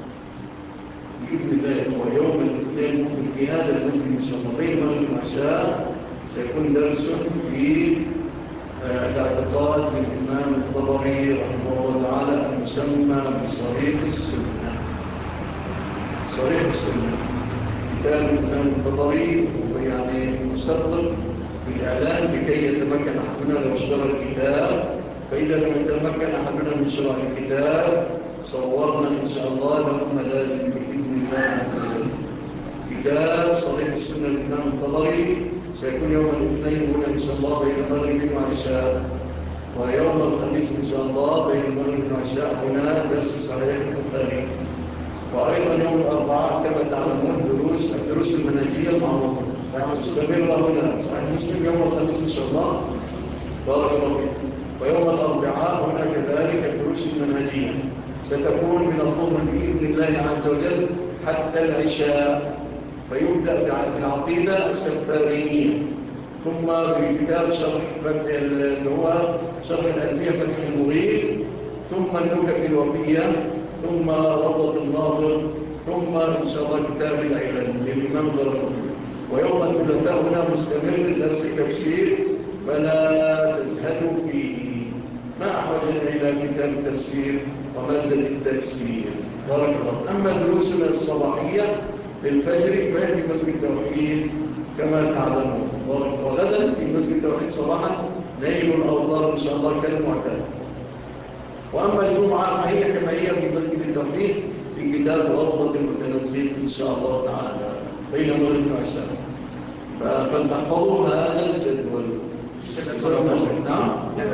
بإذن الله. ويوم الاثنين ممكن في هذا المسجد إن شاء الله بين مغرب والعشاء سيكون درس في الاعتقاد للإمام الطبري رحمه الله تعالى المسمى بصريح السنة. صريح السنة كتاب الإمام الطبري يعني مسبق بالإعلان لكي يتمكن أحدنا لو اشترى الكتاب. فإذا لم يتمكن أحدنا من شراء الكتاب صورنا إن شاء الله لكم لازم بإذن الله عز وجل كتاب صريح السنة للإمام الطبري سيكون يوم الاثنين هنا إن شاء الله بين المغرب وعشاء ويوم الخميس إن شاء الله بين المغرب وعشاء هنا درس صحيح البخاري. وأيضا يوم الأربعاء كما تعلمون دروس الدروس المنهجية معروفة مستمرة هنا صحيح مسلم يوم الخميس إن شاء الله بارك الله فيكم. ويوم الأربعاء هنا كذلك الدروس المنهجية ستكون من الظهر بإذن الله عز وجل حتى العشاء فيبدأ بالعقيدة السفارينية ثم بكتاب شرح اللي هو شرح الألفية فتح المغيث ثم النكت الوفية ثم روضة الناظر ثم إن شاء الله كتاب العلم للإمام ضرر. ويوم الثلاثاء هنا مستمر درس تفسير فلا تزهدوا فيه ما أحوجنا إلى كتاب التفسير ومادة التفسير بارك الله. أما دروسنا الصباحية للفجر فهي في مسجد التوحيد كما تعلمون. وغدا في مسجد التوحيد صباحا نيل الأوطار إن شاء الله كالمعتاد. وأما الجمعة فهي كما هي في مسجد التوحيد في كتاب روضة المتنزل إن شاء الله تعالى بين مغرب وعشاء. فلتحفظوا هذا الجدول. نعم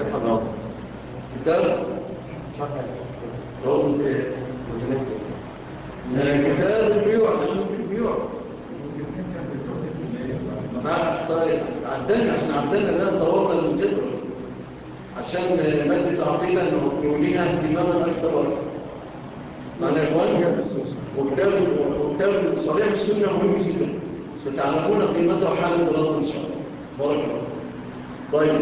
كتاب روضة المتنزل كتاب البيوع نحن في البيوع ما طيب عدلنا احنا عدلنا لا طورنا الجدول عشان مادة عقيدة نوليها اهتماما أكثر معنا يا إخوان. وكتاب وكتاب صريح السنة مهم جدا ستعلمون قيمته وحال الدراسة إن شاء الله بارك الله. طيب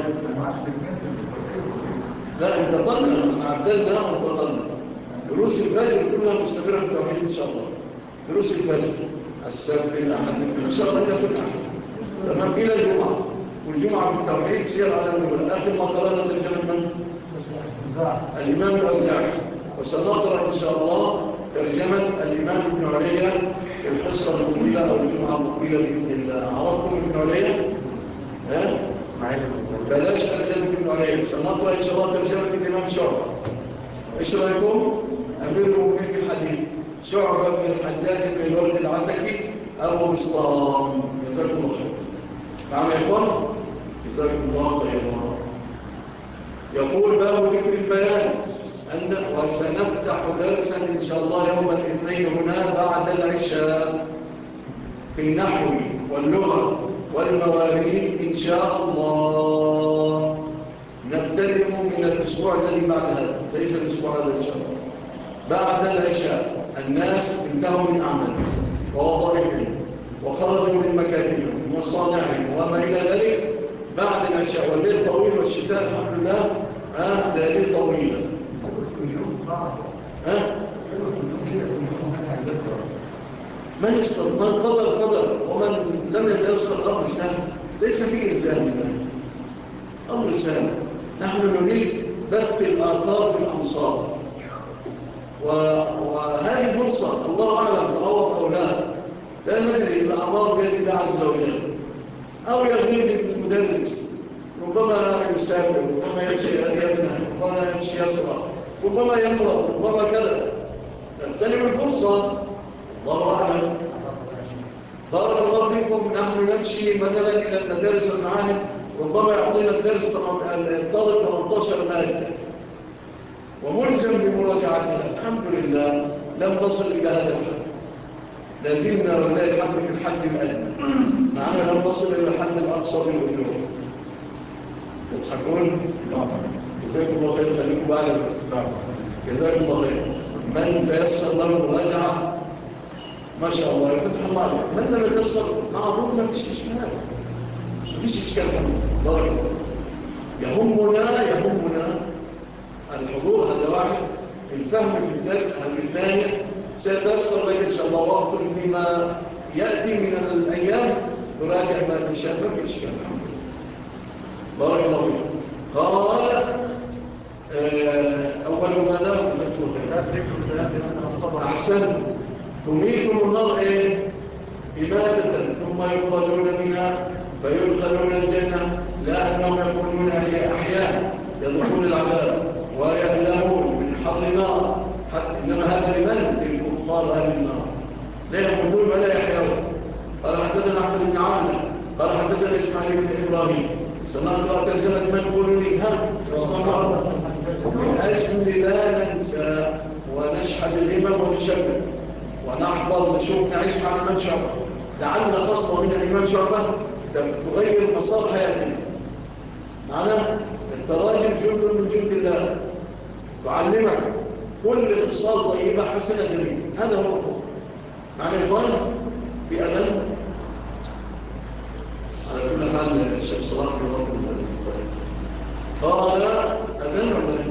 لا انتقلنا عدلنا وانتقلنا. دروس الفجر كلها مستمرة في التوحيد إن شاء الله. دروس الفجر السبت الأحد إن شاء الله كل أحد تمام إلى الجمعة. والجمعة في التوحيد سير على الأول. آخر ما قرأنا ترجمة من الإمام الأوزاعي وسنقرأ إن شاء الله ترجمة الإمام ابن عليا الحصة المقبلة أو الجمعة المقبلة بإذن الله. عرفتم ابن عليا؟ ها؟ بلاش ترجمة ابن عليا سنقرأ إن شاء الله ترجمة الإمام شعبة. إيش رأيكم؟ أمير المؤمنين بالحديث شعبة بن الحجاج بن الورد العتكي أبو بسطام جزاكم الله خير. نعم يا إخوان جزاكم الله خيرا. يقول باب ذكر البيان أن وسنفتح درسا إن شاء الله يوم الاثنين هنا بعد العشاء في النحو واللغة والمواريث إن شاء الله. نبتدئ من الأسبوع الذي بعد هذا ليس الأسبوع هذا إن شاء الله. بعد العشاء الناس انتهوا من أعمالهم ووظائفهم وخرجوا من مكاتبهم ومصانعهم وما إلى ذلك بعد العشاء والليل طويل والشتاء الحمد لله ها ليالي طويلة. اليوم صعب ها من يستطيع من قدر قدر ومن لم يتيسر قبل سنة ليس فيه إلزام أمر سهل. نحن نريد بث الآثار في الأمصار، وهذه فرصة الله أعلم تعوض أو لا، لا ندري الأعمار بيد الله عز وجل، أو يغيب المدرس، ربما يسافر، ربما يمشي أريبنا، ربما يمشي يسرع، ربما يمرض، ربما كذا، تغتنم الفرصة، الله أعلم. بارك الله فيكم. نحن نمشي مثلا إلى المدارس والمعاهد، ربما يعطينا الدرس الطالب ثمانية عشر مادة وملزم بمراجعتها. الحمد لله لم نصل إلى هذا الحد، لازلنا ولله الحمد في الحد الأدنى، معنا لم نصل إلى الحد الأقصى في الأجور. تضحكون؟ جزاكم الله خير، خليكم بعد الاستفسار. جزاكم الله خير. من تيسر له المراجعة ما شاء الله يفتح الله عليه، من لم يتيسر معروف ما فيش إشكال، ما فيش إشكال. بارك الله. يهمنا يهمنا الحضور، هذا واحد. الفهم في الدرس هذه الثانية. سيتيسر لك إن شاء الله وقت فيما يأتي من الأيام تراجع ما تشاء، ما في إشكال. بارك الله فيك. قال أول ماذا أحسن تميتم النار إيه؟ إماتة ثم يخرجون منها فيدخلون الجنة، لا أنهم يكونون أحياء يذوقون العذاب ويألمون من حر النار، إنما هذا لمن؟ للكفار أهل النار، لا يموتون ولا يحيون. قال حدثنا أحمد بن عامر قال حدثنا إسماعيل بن إبراهيم. سنقرأ ترجمة من قول لي ها من أجل لا ننسى ونشحذ الإمام ونشبه ونحضر نشوف نعيش مع الإمام شعبة، لعلنا خصلة من الإمام شعبة تغير مسار حياتنا. معنا التراجم جند من جند الله، تعلمك كل خصال طيبة حسنة جميلة. هذا هو الحكم. معنا إخوان في أذن على كل حال الشيخ صلاح في وقت قال أذن ولا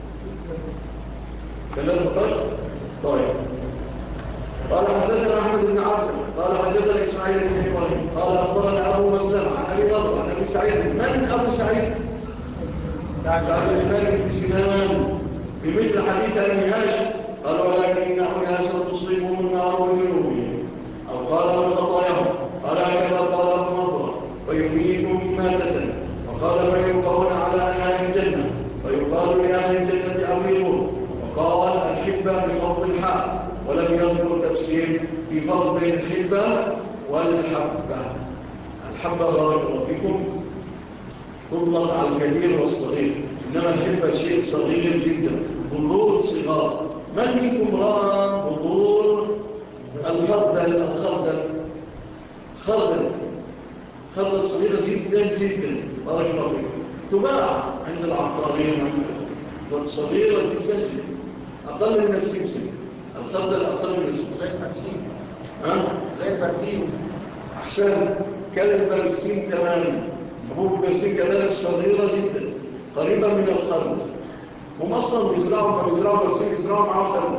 ثلاثة فرق. طيب قال حدثنا أحمد بن عبد قال حدثنا إسماعيل بن إبراهيم قال أخبرنا أبو مسلمة عن أبي نضر عن أبي سعيد. من أبو سعيد؟ سعد بن مالك بن سنان بمثل حديث أبي هاشم قال ولكن أناسا تصيبهم النار بذنوبهم أو قال بخطاياهم قال هكذا قال أبو نضر ويميتهم إماتة وقال فيلقون على أنهار الجنة ويقال لأهل الجنة أفيضوا وقال الحبة بفضل الحاء ولم يذكر تفسير في فرق بين الحبة والحبة. الحبة بارك الله فيكم تطلق على الكبير والصغير، إنما الحبة شيء صغير جدا، بذور صغار. من منكم رأى بذور الخردل؟ الخردل خردل خردل صغيرة جدا جدا بارك الله فيكم، تباع عند العطارين، صغيرة جدا جدا أقل من السمسم. الخردل أقل من السمسم زي البرسيم. ها؟ زي البرسيم. أحسن. كالبرسيم تماما. حبوب البرسيم كذلك صغيرة جدا قريبة من الخردل. هم أصلا بيزرعوا ما بيزرعوا برسيم بيزرعوا معه خردل.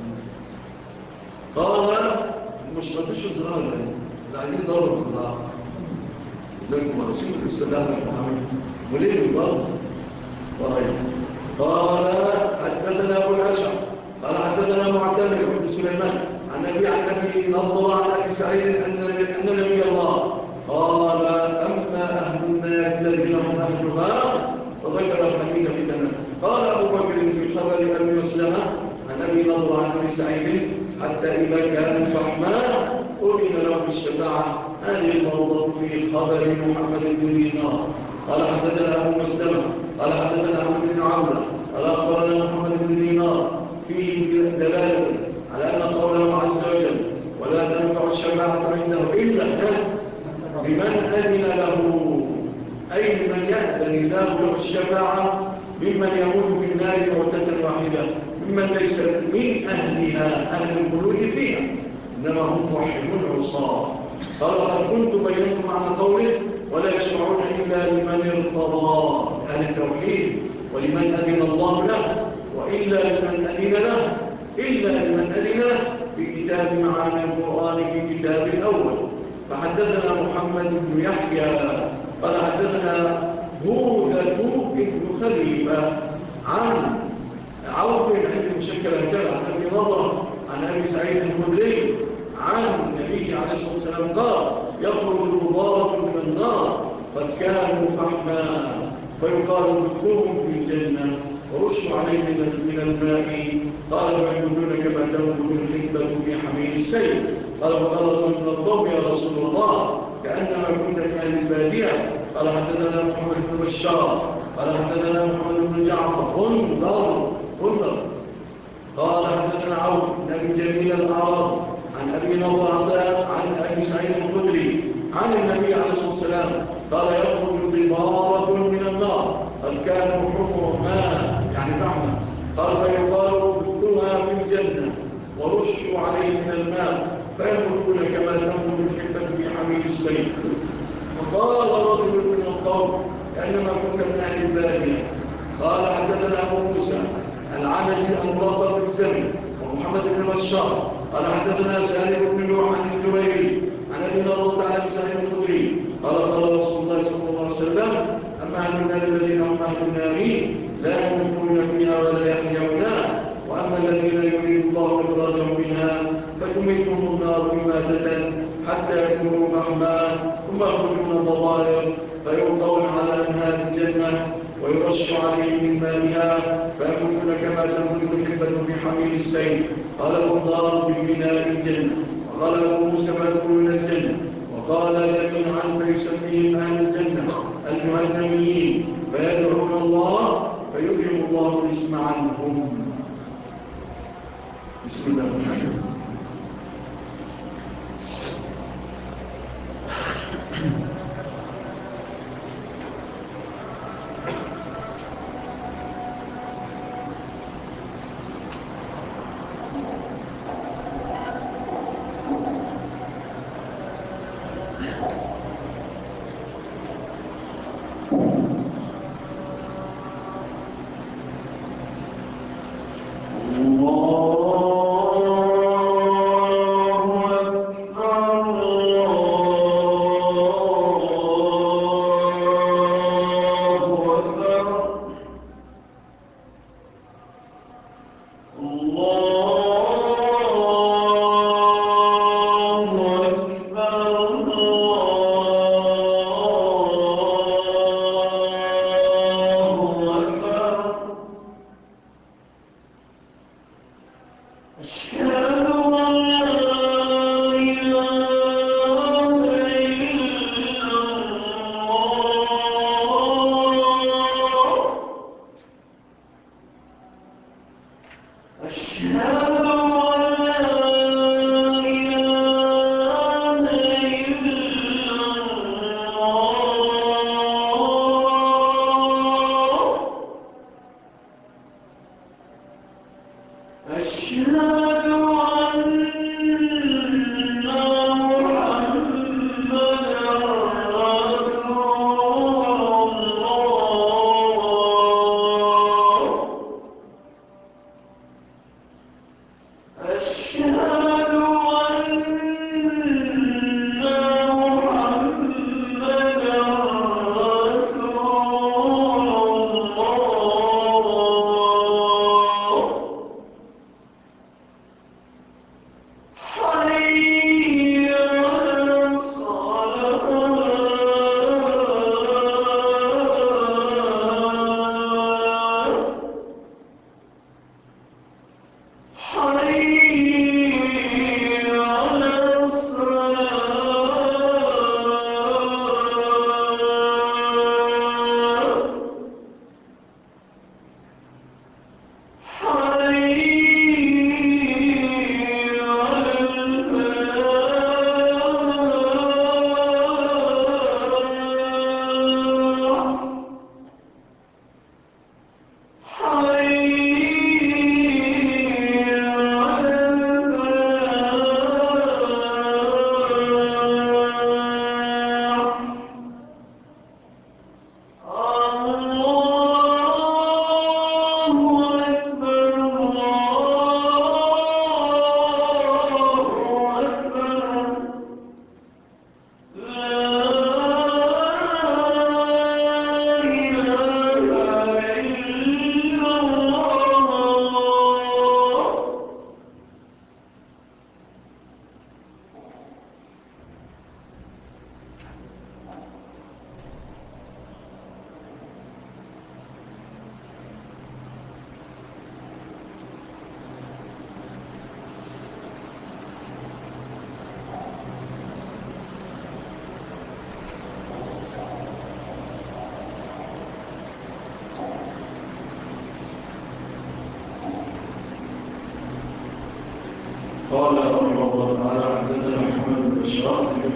قال مش رضيش يزرعوا ده عايزين دورة بزراعة زيكم رسول السلام عليكم وليه البرد. طيب قال حدثنا أبو الأشعر قال حدثنا معتمر بن سليمان عن أبي عن أبي نضر عن أبي سعيد أن نبي الله قال أما أهل النار الذين هم أهلها، وذكر الحديث في تمام. قال أبو بكر في خبر أبي مسلمة عن أبي نضر عن أبي سعيد حتى إذا كان فحماء أذن له بالشفاعة. هذه الموضوع في خبر محمد بن دينار قال حدثنا أبو مسلمة قال حدثنا أحمد بن عمرو قال أخبرنا محمد بن دينار فيه دلالة على أن قوله عز وجل ولا تنفع الشفاعة عنده إلا لمن أذن له، أي لمن يأذن الله له الشفاعة ممن يموت في النار موتة واحدة، ممن ليس من أهلها أهل الخلود فيها، إنما هم موحدون عصاة. قال قد كنت بينت معنى قوله ولا يشفعون إلا لمن ارتضى أهل التوحيد ولمن أذن الله له، وإلا لمن أذن له إلا لمن أذن له بكتاب معاني القرآن في كتاب الأول. فحدثنا محمد بن يحيى قال حدثنا هودة بن خليفة عن عوف عن مشكل هكذا عن أبي نضر عن أبي سعيد الخدري عن النبي عليه الصلاة والسلام قال يخرج غبارة من النار قد كانوا فحما فيقال بثهم في الجنة ورشوا عليه من الماء قال وينبتون كما تنبت الحكمة في حميل السيل قال وقال من القوم يا رسول الله كأنما كنت من أهل البادية قال حدثنا محمد بن بشار قال حدثنا محمد بن جعفر انظر انظر قال حدثنا عوف بن أبي جميل الأعرابي عن أبي نضرة عن أبي سعيد الخدري عن النبي عليه الصلاة والسلام قال يخرج ضمارة من النار قد كانوا حمرا يعني فحما قال فيقال بثها في الجنة ورشوا عليه من الماء فينبتون كما تنبت الحبة في حميل السيل وقال رجل من القوم كأنما كنت من أهل البادية قال حدثنا أبو موسى العنزي المراقب الزمن ومحمد بن بشار قال حدثنا سالم بن نوح عن الجريري عن ابي نضرة عن ابي سعيد الخدري قال قال رسول الله صلى الله عليه وسلم اما اهل النار الذين هم اهل النار لا يموتون فيها ولا يحيون واما الذين يريد الله اخراجهم منها فتميتهم النار اماتة حتى يكونوا فحما ثم يخرجون الضمائر فيلقون على انهار الجنه ويرش عليه من مائها فيموتون كما تنبت الحبة في حميل السيل قال الضار بفناء الجنة وقال أبو موسى فيدخلون الجنة وقال لكن عن فيسميهم أهل الجنة الجهنميين فيدعون الله فيذهب الله الاسم عنهم. بسم الله الرحمن الرحيم. الله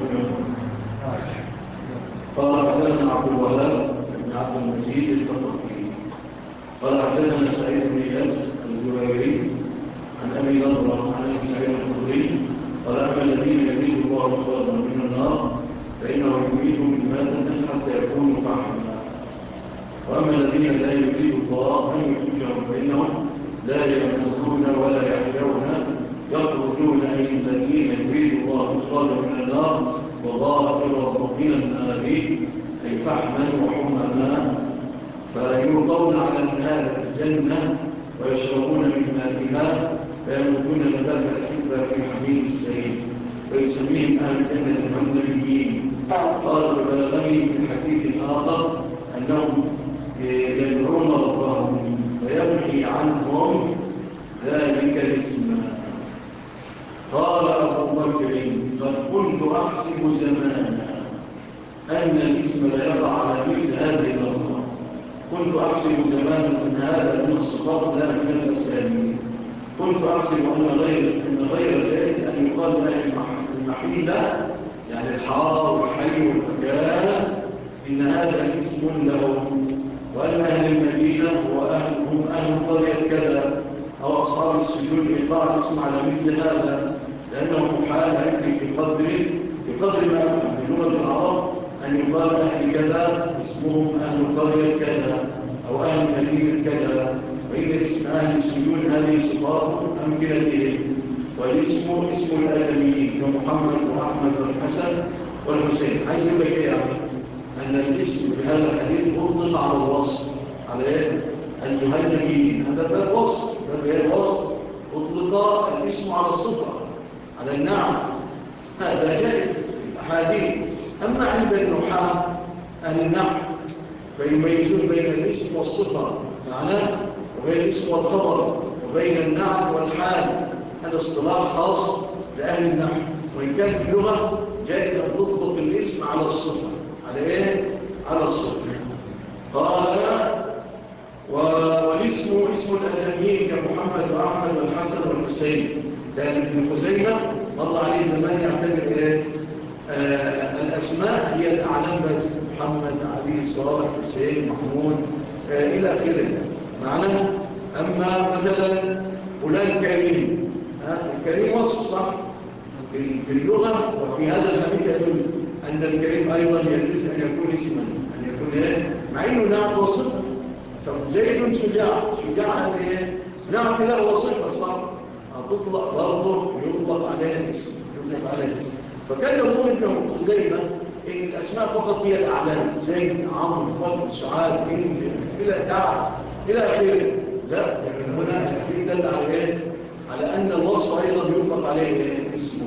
قال حدثنا عبد الوهاب بن عبد المجيد الثقفي قال حدثنا سعيد بن اياس الجريري عن ابي نضره عن ابي سعيد الخدري قال اما الذين يريد الله اخراجهم من النار فانه يميتهم اماته حتى يكونوا فحما، واما الذين لا يريد الله ان يخرجهم فانهم لا يموتون ولا يحيون يخرجون اي الذين يريد الله اخراجهم من النار وظاهرهم من النار اي فحما وحمما، فيلقون على النار الجنه ويشربون من مائها فيموتون لذلك الحبة في حميم السعيد ويسميهم أهل الجنة والنبيين. قال فبلغني في الحديث الآخر أنهم يدعون ربهم فيمحي عنهم ذلك الاسم. قال أبو بكر قد كنت أحسب زمانا أن الاسم لا يقع على مثل هذه اللفظة. كنت أحسب زمانا أن هذا من الصفات لا من الأسامي. كنت أحسب أن غير أن غير جائز أن يقال لها المحيلة يعني الحارة والحي والمكان إن هذا اسم لهم، وأن أهل المدينة وأهلهم أهل قرية كذا أو أصحاب السجود إيقاع الاسم على مثل هذا، لأنه حال علمي في قدر بقدر ما أفهم في لغة العرب أن يقال أهل كذا اسمهم أهل قرية كذا أو أهل مدينة كذا، وإن اسم أهل السجود هذه صفات أمكنتهم، والاسم اسم الآدميين كمحمد وأحمد والحسن والحسين. عايز يقول لك إيه يعني؟ أن الاسم في هذا الحديث أطلق على الوصف على إيه؟ الجهنميين، هذا باب وصف، باب إيه الوصف؟ أطلق الاسم على الصفة على النعم، هذا جائز الأحاديث. أما عند النحاة أهل النحو فيميزون بين الاسم والصفة معناه وبين الاسم والخبر وبين النعت والحال، هذا اصطلاح خاص لأهل النحو، وإن كان في اللغة جائز أن تطلق الاسم على الصفة على إيه؟ على الصفة. قال والاسم اسم الآدميين كمحمد وأحمد والحسن والحسين، لأن ابن خزيمة مر عليه زمان يعتبر إيه؟ آه الأسماء هي الأعلام بس، محمد علي صالح حسين محمود آه إلى آخره معنى. أما مثلا فلان كريم، آه الكريم وصف صح في, في اللغة، وفي هذا الحديث يدل أن الكريم أيضا يجوز أن يكون اسما، أن يكون إيه؟ مع أنه نعت وصفة. زيد شجاع، شجاع إيه؟ نعت له وصفة صح، تطلق برضه يطلق عليه الاسم، يطلق عليه الاسم. فكان يقول ابن خزيمة إن الأسماء فقط هي الأعلام، زيد عمرو بكر سعاد هند إلى دعوة إلى آخره، لا يعني هنا الحديث دل على إيه؟ على أن الوصف أيضا يطلق عليه إيه؟ اسمه.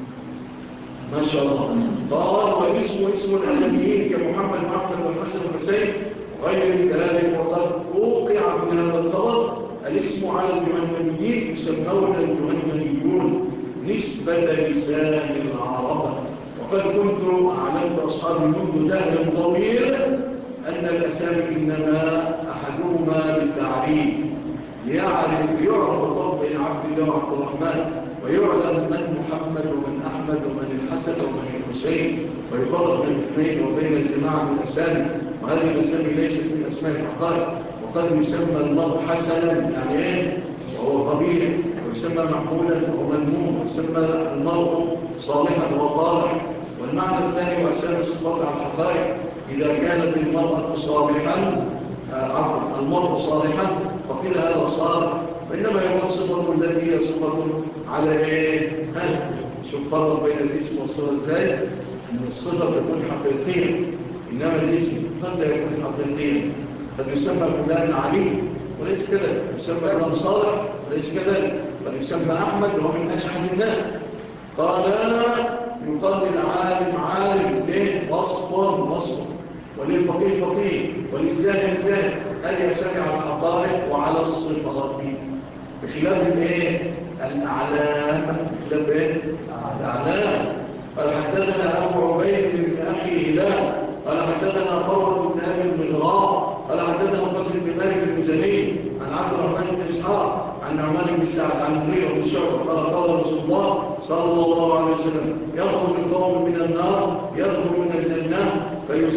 ما شاء الله. قال والاسم اسم الأدميين كمحمد محمد والحسن والحسين وغير ذلك، وقد وقع في هذا الخبر الاسم على الجهنميين يسمون الجهنميون نسبة لسان العرب. وقد كنت أعلمت أصحابي منذ دهر طويل أن الأسامي إنما أحدهما بالتعريف ليعرف يعرف الفرق بين عبد الله وعبد الرحمن، ويعلم من محمد ومن أحمد ومن الحسن ومن الحسين، ويفرق بين الاثنين وبين الجماعة من الأسامي. وهذه الأسامي ليست من أسماء الحقائق، وقد يسمى المرء حسنا يعني إيه؟ وهو قبيح، ويسمى محمولا وهو مذموم، ويسمى المرء صالحا وهو طالح. والمعنى الثاني وأسامي الصفات على الحقائق إذا كانت المرأة صالحا آه عفوا المرء صالحا فقيل هذا صالح، وإنما يكون صفة التي هي صفة على إيه؟ ها شوف فرق بين الاسم والصفة إزاي؟ أن الصفة تكون حقيقية، إنما الاسم قد لا يكون حقيقيا. قد يسمى فلان علي وليس كذلك، يسمى فلان صالح وليس كذلك، قد يسمى أحمد وهو من أشهد الناس. قال يقال للعالم عالم ليه؟ وصف وصف، وللفقيه فقيه، وللزاهد زاهد. هذه أسامي على الحقائق وعلى الصفات بخلاف الايه؟ الأعلام. بخلاف ايه؟ الأعلام. قال حدثنا أبو عبيد بن أخي هلال قال حدثنا فروة بن أبي المغراء قال حدثنا قاسم بن مالك المزني عن عبد الرحمن بن إسحاق عن نعمان بن سعد عن مغيرة بن شعبة قال قال رسول الله صلى الله عليه وسلم يخرج قوم من النار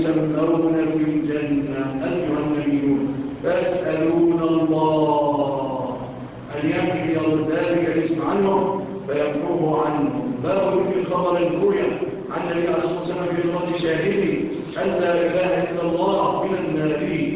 يسمون في الجنة أيها النبيون فاسألون الله أن يمحي ذلك الاسم عنهم فيمحوه عنهم. باب ذكر الخبر الرؤيا عن النبي عليه الصلاة والسلام في إخراج شاهده أن لا إله إلا الله من النار.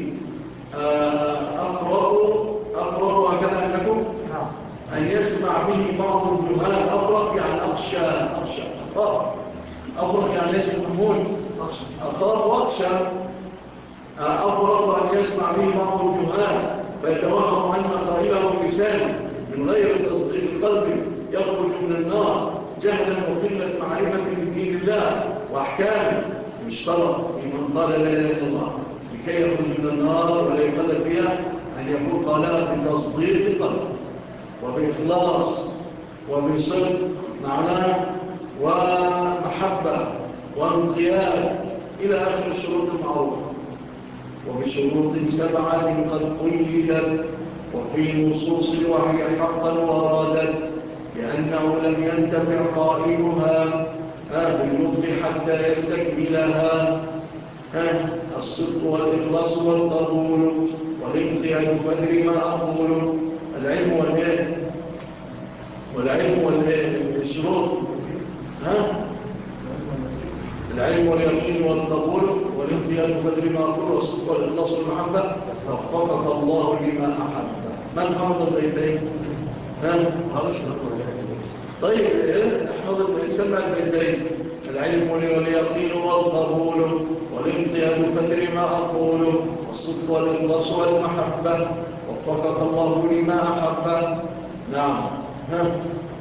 أفرغوا أفرغوا هكذا أنكم أن يسمع به بعض الجهال. أفرغ يعني أخشى أخشى أخاف. أفرغ يعني ليس محمول أخاف وأخشى. أفرغ أن يسمع به بعض الجهال فيتوهم أن قائله بلسانه من غير تصديق قلبه يخرج من النار جهلا وقلة معرفة بدين الله وأحكامه. يشترط في من قال لا إله إلا الله لكي يخرج من النار ولا يخلد فيها أن يكون قالها بتصديق قلب وبإخلاص وبصدق معناه ومحبة وانقياد إلى آخر الشروط المعروفة. وبشروط سبعة قد قيدت وفي نصوص الوحي حقا وردت لأنه لم ينتفع قائلها بالنطق حتى يستكملها. الصدق والإخلاص والقبول والانقياد فدر ما أقول. العلم والعلم والعلم والشروط ها العلم واليقين والقبول والانقياد فدر ما أقول والصدق والإخلاص والمحبة وفقك الله لما أحب. من حفظ البيتين؟ ها هذا الشروط. طيب احفظ سمع البيتين. العلم واليقين والقبول والانقياد فدر ما أقول والصدق والإخلاص والمحبة وفقك الله لما أحب. نعم ها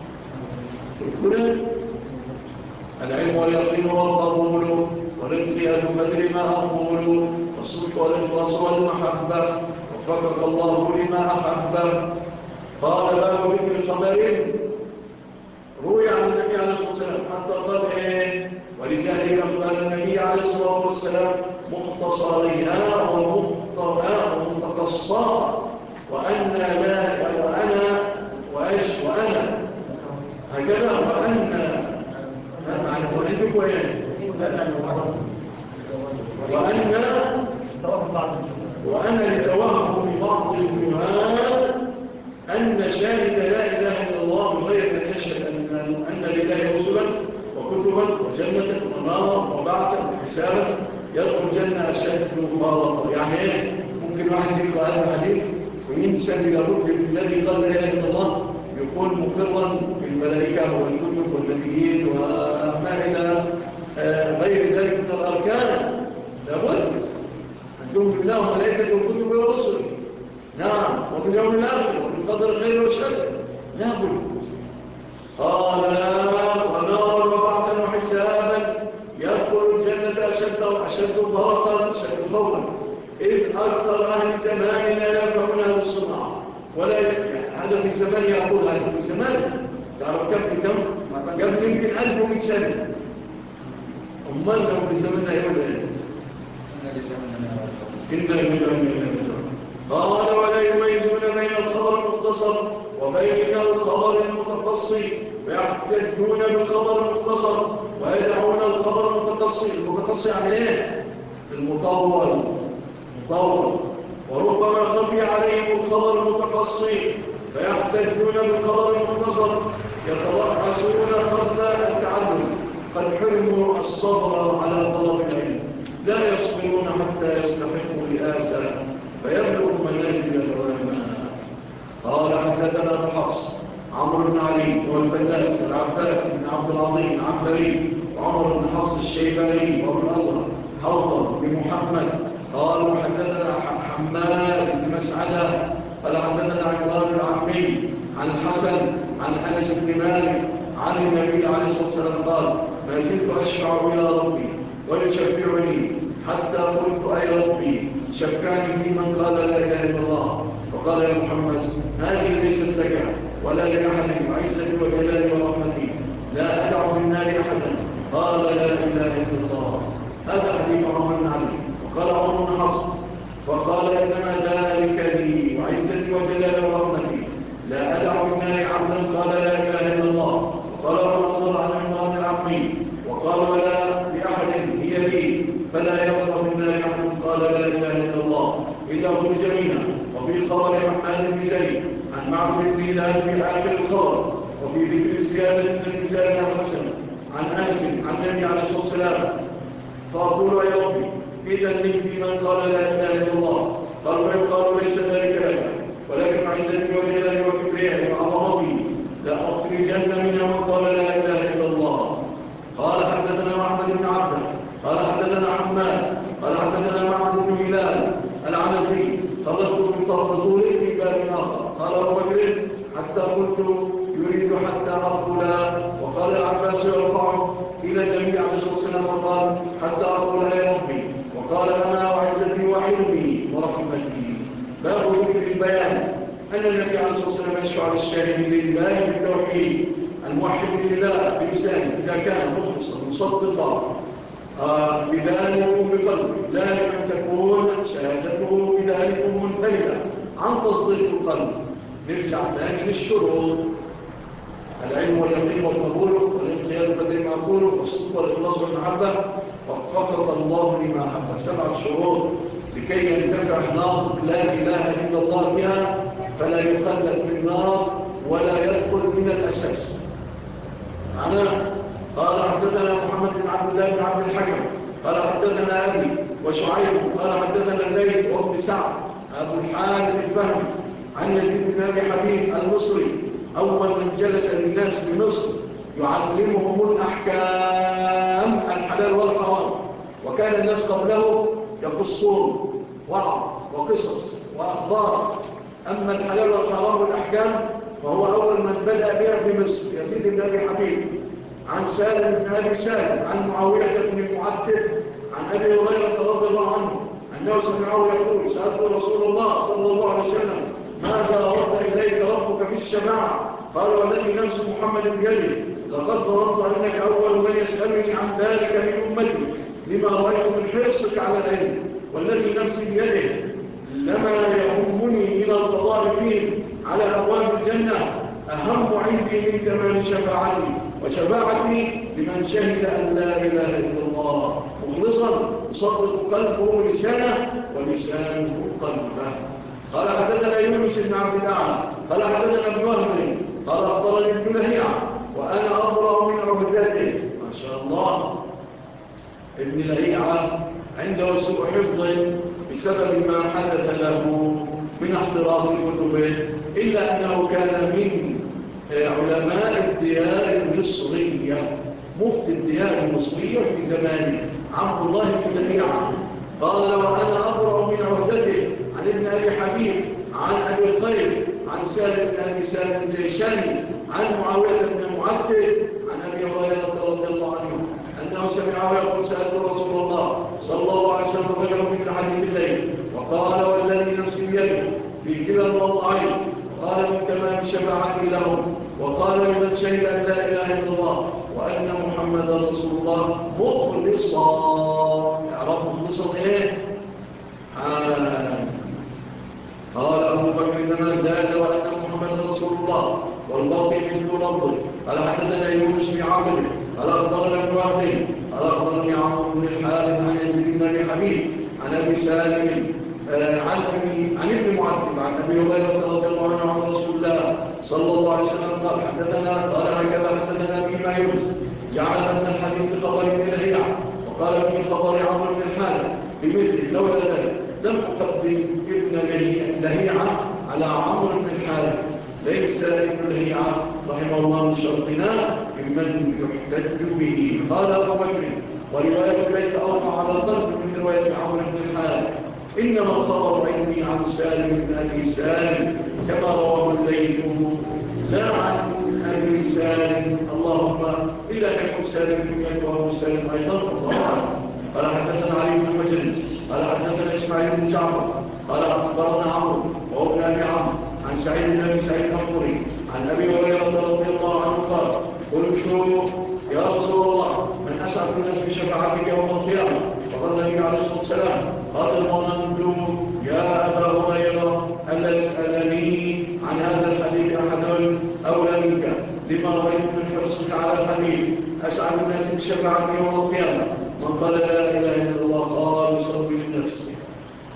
كل العلم واليقين والقبول والانقياد فدر ما أقول والصدق والإخلاص والمحبة وفقك الله لما أحب. قال باب ذكر الخبر روي عن النبي عليه الصلاة والسلام حتى قال إيه ولجاهل أخبار النبي عليه الصلاة والسلام مختصرها ومتقصرها وأن لا وأنا وإيش وأنا هكذا وأن معنى قريبك وين وأن وأنا لتوهم ببعض الجهال أن شاهد لا إله إلا الله بغير أن يشهد أن, أن لله رسلا وكتبا وجنة ونارا وبعثا وحسابا يدخل الجنة أشد مفارقة. يعني إيه؟ ممكن واحد يقرأ هذا الحديث وينسى لابد الذي قال لا إله إلا الله يكون مقرا بالملائكة والكتب والنبيين وما إلى غير ذلك من الأركان. لابد أن تؤمن بالله وملائكته والكتب ورسله. نعم وباليوم الآخر وبالقدر الخير والشر لابد. قال ونارا وبعثا وحسابا يدخل الجنة أشد وأشد فرقا أشد خوفا إذ أكثر أهل زماننا لا يفهمون هذا الصناعة ولا هذا في زمان يقول هذا في زمان تعرف كم كم قبل يمكن ألف ومئة سنة. أمال لو في زماننا يقول إيه إنا لله قال ولا يميزون بين الخبر المختصر وبين الخبر المتقصي ويحتجون بالخبر المختصر ويدعون الخبر المتقصي. المتقصي عن ايه؟ المطول مطول وربما خفي عليهم الخبر المتقصي فيحتجون بالخبر المختصر يترأسون قبل التعلم قد حرموا الصبر على طلب العلم لا يصبرون حتى يستحقوا رئاسة فيبلغ منازل العلماء. قال حدثنا ابو حفص عمرو بن علي والفلاس العباس بن عبد العظيم العنبري وعمر بن حفص الشيباني وابو الازرق حوضر بن محمد قالوا حدثنا حماد بن مسعده قال حدثنا عمران العمي عن الحسن عن انس بن مالك عن النبي عليه الصلاه والسلام قال ما زلت اشفع الى ربي ويشفعني حتى قلت اي ربي شفعني في من قال لا اله الا الله فقال يا محمد هذه ليست لك ولا لاحد وعزتي وجلالي ورحمتي لا ادع في النار احدا قال لا اله الا الله. هذا حديث عمر بن علي. وقال عمر بن حفص فقال انما ذلك لي وعزتي وجلالي ورحمتي لا ادع في النار عبدا قال لا اله الا الله. وقال ابو الازرق عن عمران العمي وقال ولا لاحد هي لي فلا يبقى في النار أحد قال لا إله إلا الله إلا خرج منها. وفي خبر حماد بن زيد عن معبد بن هلال في آخر الخبر، وفي ذكر زيادة التي زادها الحسن عن أنس عن النبي عليه الصلاة والسلام. فأقول يا ربي إذا لي في من قال لا إله إلا الله. قال فيقال ليس ذلك لك، ولكن عزتي وجلالي وكبريائي وعظمتي لا أخرجن منها من قال لا إله إلا الله. قال حدثنا محمد بن عبده قال حدثنا حماد قال حدثنا معبد بن هلال العنزي خرجت من طول في باب آخر. قال أبو بكر حتى قلت يريد حتى أقول، وقال العباس يرفعه إلى النبي عليه الصلاة والسلام وقال حتى أقول يا ربي، وقال أنا وعزتي وحلمي ورحمتي. باب ذكر البيان أن النبي عليه الصلاة والسلام يشفع للشاهد لله بالتوحيد الموحد لله بلسانه إذا كان مخلصا مصدقا آه بذلك بقلبه، لا لمن تكون شهادته بذلك منفردة عن تصديق القلب. نرجع ثاني للشروط: العلم واليقين والقبول والانقياد والتدريب معقول والصدق والإخلاص والمحبة وفقك الله لما أحب. سبع شروط لكي ينتفع الناطق لا إله إلا الله بها فلا يخلد في النار ولا يدخل من الأساس. معناه قال حدثنا محمد بن عبد الله بن عبد الحكم قال حدثنا أبي وشعيب قال حدثنا الليث وابن سعد أبو الحارث الفهمي عن يزيد بن أبي حبيب المصري أول من جلس للناس بمصر يعلمهم الأحكام الحلال والحرام، وكان الناس قبله يقصون وعظ وقصص وأخبار. أما الحلال والحرام والأحكام فهو أول من بدأ بها في مصر يزيد بن أبي حبيب عن سالم بن أبي سالم عن معاوية بن المعتب عن أبي هريرة رضي الله عنه أنه سمعه يقول سألت رسول الله صلى الله عليه وسلم ماذا رد إليك ربك في الشفاعة؟ قال والذي نفس محمد بيده لقد ظننت أنك أول من يسألني عن ذلك من أمتي لما رأيت من حرصك على العلم، والذي نفسي بيده لما يهمني من القضاء فيه على أبواب الجنة أهم عندي من تمام شفاعتي، وشفاعتي لمن شهد أن لا إله إلا الله مخلصا يصدق قلبه لسانه ولسانه قلبه. قال حدثنا يونس بن عبد الله قال حدثنا ابن وهب قال أخبرني ابن لهيعة وأنا أبرأ من عهدته. ما شاء الله، ابن لهيعة عنده سوء حفظ بسبب ما حدث له من احتراف كتبه، إلا أنه كان من علماء الديار المصرية، مفتي الديار المصرية في زمانه عبد الله بن لهيعة. قال وأنا أبرأ من عهدته عن ابن أبي حبيب عن أبي الخير عن سالم بن أبي سالم الجيشاني عن معاوية بن معتب عن أبي هريرة رضي الله عنه أنه سمعه يقول سألت رسول الله صلى الله عليه وسلم ذكر مثل حديث الليل وقال والذي نفسي بيده في كلا الوضعين، قال من تمام شفاعتي لهم، وقال لمن شهد أن لا إله إلا الله وأن محمدا رسول الله مخلصا. اعرف مخلصا إيه؟ آه. قال أبو بكر إنما زاد وأن محمدا رسول الله والباقي مثل لفظه. قال حدثنا يونس بن عاقل قال أخبرنا ابن وهب قال أخبرني عمرو بن الحارث عن يزيد بن أبي حبيب عن أبي سالم آه عن أبي عن ابن معتب عن أبي هريرة رضي الله عنه عن رسول الله صلى الله عليه وسلم قال حدثنا قال هكذا حدثنا بما يونس جعل من الحديث خبر ابن لهيعة وقال ابن خبر عمرو بن الحارث بمثل لولا ذلك لم أقدم ابن لهيعة على عمرو بن الحارث. ليس ابن لهيعة رحمه الله من شرطنا ممن يحتج به. قال أبو بكر ورواية الليث أوقع على القلب من رواية عمرو بن الحارث إنما الخبر عندي عن سالم بن أبي سالم كما رواه الليث لا عن أبي سالم، اللهم إلا أن يكون سالم بن أبي سالم أيضا الله أعلم. قال حدثنا علي بن مجد قال حدثنا إسماعيل بن جعفر قال أخبرنا عمرو وهو ابن أبي عمرو عن سعيد بن أبي سعيد الخدري عن أبي هريرة رضي الله عنه قال قلت يا رسول الله من أسعد الناس بشفاعتك يوم القيامة؟ فقال النبي عليه الصلاة والسلام قد ظننت يا أبا هريرة ألا يسألني عن هذا الحديث أحد أولى منك لما رأيت من حرصك على الحديث. أسعد الناس بشفاعتك يوم القيامة من قال لا إله إلا الله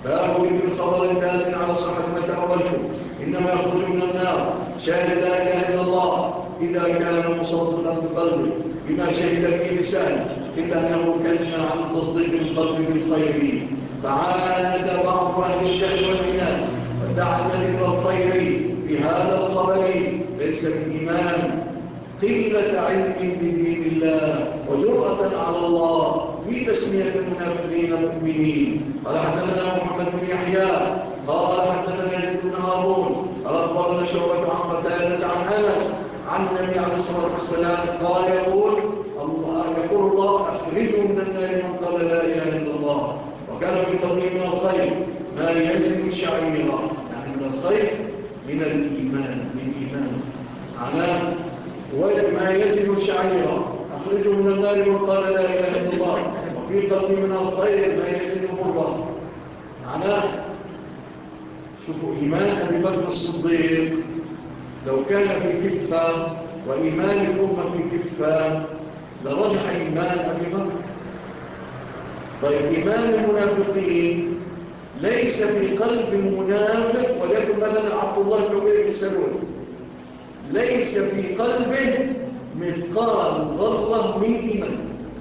باب ذكر الخبر الدال على صحة ما تأولته. إنما يخرج من النار شاهد لا إله إلا الله إذا كان مصدقا بقلبه بما شهد به لسانه، إلا أنه كان عن تصديق القلب بالخير فعاند بعض أهل الجهل والعناد فتعد ذكر الخير بهذا الخبر ليس بالإيمان، قلة علم بدين الله وجرأة على الله في تسمية المنافقين مؤمنين. قال حدثنا محمد بن يحيى قال حدثنا يزيد بن هارون قال أخبرنا شعبة عن قتادة عن أنس عن النبي عليه الصلاة والسلام قال يقول الله يقول الله أخرجوا من النار من قال لا إله إلا الله. وكان في قلبه من الخير ما يزن الشعيرة، يعني من الخير من الإيمان من الإيمان معناه وما يزن الشعيرة. أخرجوا من النار من قال لا إله إلا الله. وفي قلبه من الخير ما يزن بره، معناه شوفوا إيمان أبي بكر الصديق لو كان في كفة وإيمان الأمة في كفة لرجح إيمان أبي بكر. طيب إيمان المنافقين ليس في قلب المنافق، ولكن مثلا عبد الله بن أبي بن سلول ليس في قلبه مثقال ذرة من إيمان.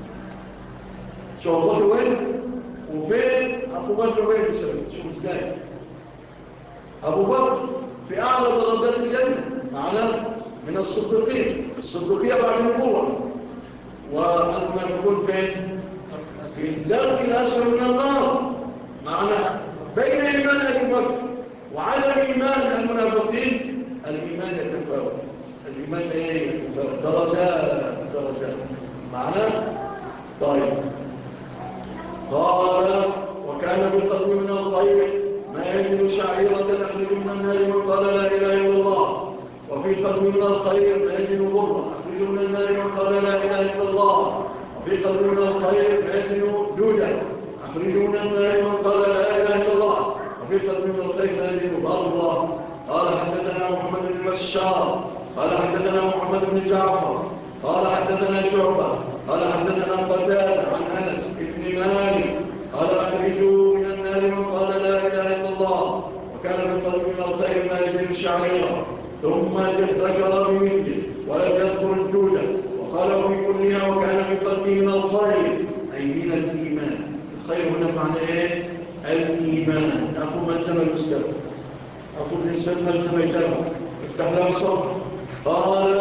شو الله وين وفين عبد الله بن أبي بن سلول؟ شوف إزاي أبو بكر في أعلى درجات الجنة معنا من الصديقين، الصديقية بعد النبوة، والمنافقون فين؟ في الدرك الأسفل من النار. معنا بين إيمان أبي بكر وعدم إيمان المنافقين الإيمان يتفاوت، الإيمان إيه يتفاوت درجات درجات معنا. طيب قال وكان بالقلب من الخير ما يزن شعيرة أخرج من النار من قال لا إله إلا الله. وفي قلب من الخير ما يزن برة أخرج من النار من قال لا إله إلا الله. وفي قلب من الخير ما يزن جودة أخرج من النار من قال لا إله إلا الله. وفي قلب من الخير ما يزن برة. قال حدثنا محمد بن بشار قال حدثنا محمد بن جعفر قال حدثنا شعبة قال حدثنا قتادة عن أنس بن مالك قال أخرجوا من النار من قال لا إله إلا الله. وكان في قلبه من الخير ما يزن الشعيرة، ثم ذكر بمثله ولم يذكر الجودة وقال في كلها وكان في قلبه من الخير أي من الإيمان. الخير هنا معنى إيه؟ الإيمان. أقول ملزم المستوى، أقول الإنسان ملزم يتابع افتح له الصبر. قال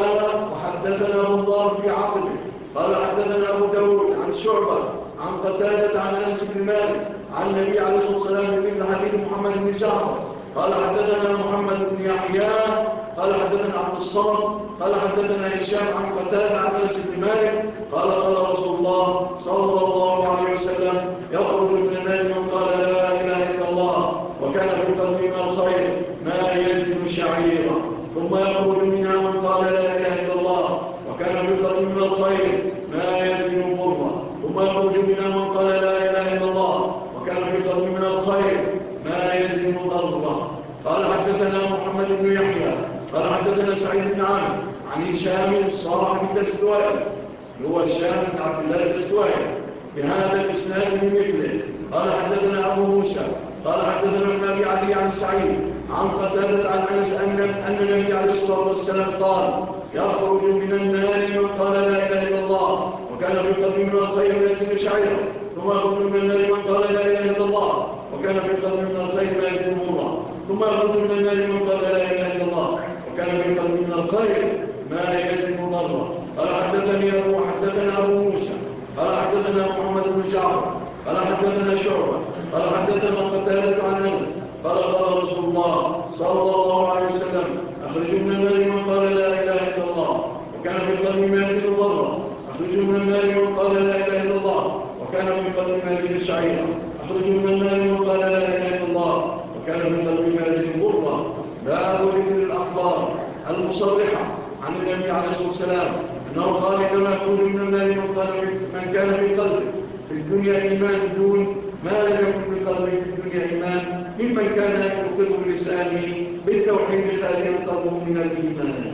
وحدثنا أبو الله في عقبه قال حدثنا أبو داود عن شعبة عن قتادة عن أنس بن مالك عن النبي عليه الصلاة والسلام بمثل حديث محمد بن جعفر قال حدثنا محمد بن يحيى قال حدثنا عبد الصمد قال حدثنا هشام عن قتادة عن أنس بن مالك قال قال رسول الله صلى الله عليه وسلم يخرج من النار من قال لا إله إلا الله وكان في قلبه من الخير ما يزن شعيرا، ثم يخرج منها من قال لا إله إلا الله وكان في قلبه من الخير ما يزن برا، ثم يخرج منها من قال لا إله إلا الله وكان في قلبه من الخير ما يزن ضرا. قال حدثنا محمد بن يحيى قال حدثنا سعيد بن عامر عن هشام صاحب الدستوائي هو هشام بن عبد الله الدستوائي بهذا الاسناد بمثله. قال حدثنا ابو موسى قال حدثنا ابن ابي علي عن سعيد عن قتادة عن انس ان ان النبي عليه الصلاه والسلام قال يخرج من النار من قال لا اله الا الله وكان في قلبه من الخير ما يزن شعيرا، ثم يخرج من النار من قال لا اله الا الله وكان في قلبه من الخير ما يزن برا، ثم يخرج من النار من قال لا اله الا الله وكان في قلبه من الخير ما يزن ضرا. قال حدثني ابو حدثنا ابو موسى قال حدثنا محمد بن جعفر قال حدثنا شعبة قال حدثنا قتادة عن انس قال قال رسول الله صلى الله عليه وسلم اخرجوا من النار من قال لا اله الا الله وكان في قلبه ما يزن ضرا، اخرجوا من النار من قال لا اله الا الله وكان في قلبه ما يزن شعيرا، اخرجوا من النار من قال لا اله الا الله وكان في قلبه ما يزن ضرا. باب ذكر الاخبار المصرحه عن النبي عليه الصلاه والسلام انه قال انما يخرج من النار من قال من كان في قلبه في الدنيا ايمان دون ما لم يكن في قلبه في الدنيا ايمان ممن كان يقر بلسانه بالتوحيد خاليا قلبه من الايمان،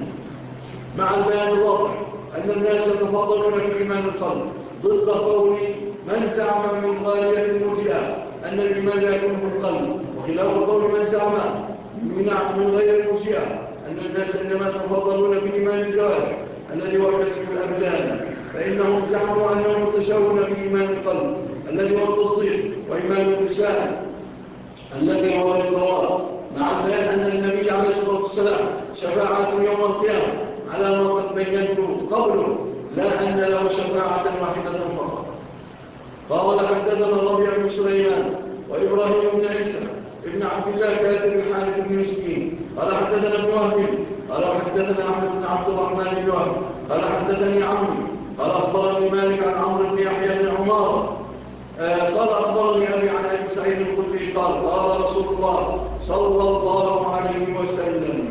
مع البيان الواضح ان الناس يتفاضلون في ايمان القلب ضد قول من زعم من غاليه المرجئه أن الإيمان لا يكون في القلب، وخلاف قول من زعم من غير المرجئة أن الناس إنما يتفضلون في الإيمان الجوارح الذي هو كسب الأبدان، فإنهم زعموا أنهم يتساوون في إيمان القلب الذي هو التصديق، وإيمان اللسان الذي هو الإقرار، مع البيان أن النبي عليه الصلاة والسلام شفاعة يوم القيامة على ما قد بينته قبله، لا أن له شفاعة واحدة فقط. قال حدثنا الربيع بن سليمان وإبراهيم بن عيسى ابن عبد الله كاتب الحارث بن مسكين قال حدثنا ابن وهب قال حدثنا أحمد بن عبد الرحمن بن وهب قال حدثني عمرو قال أخبرني مالك عن عمرو بن يحيى بن عمار آه قال أخبرني أبي عن أبي سعيد الخدري قال قال رسول الله صلى الله عليه وسلم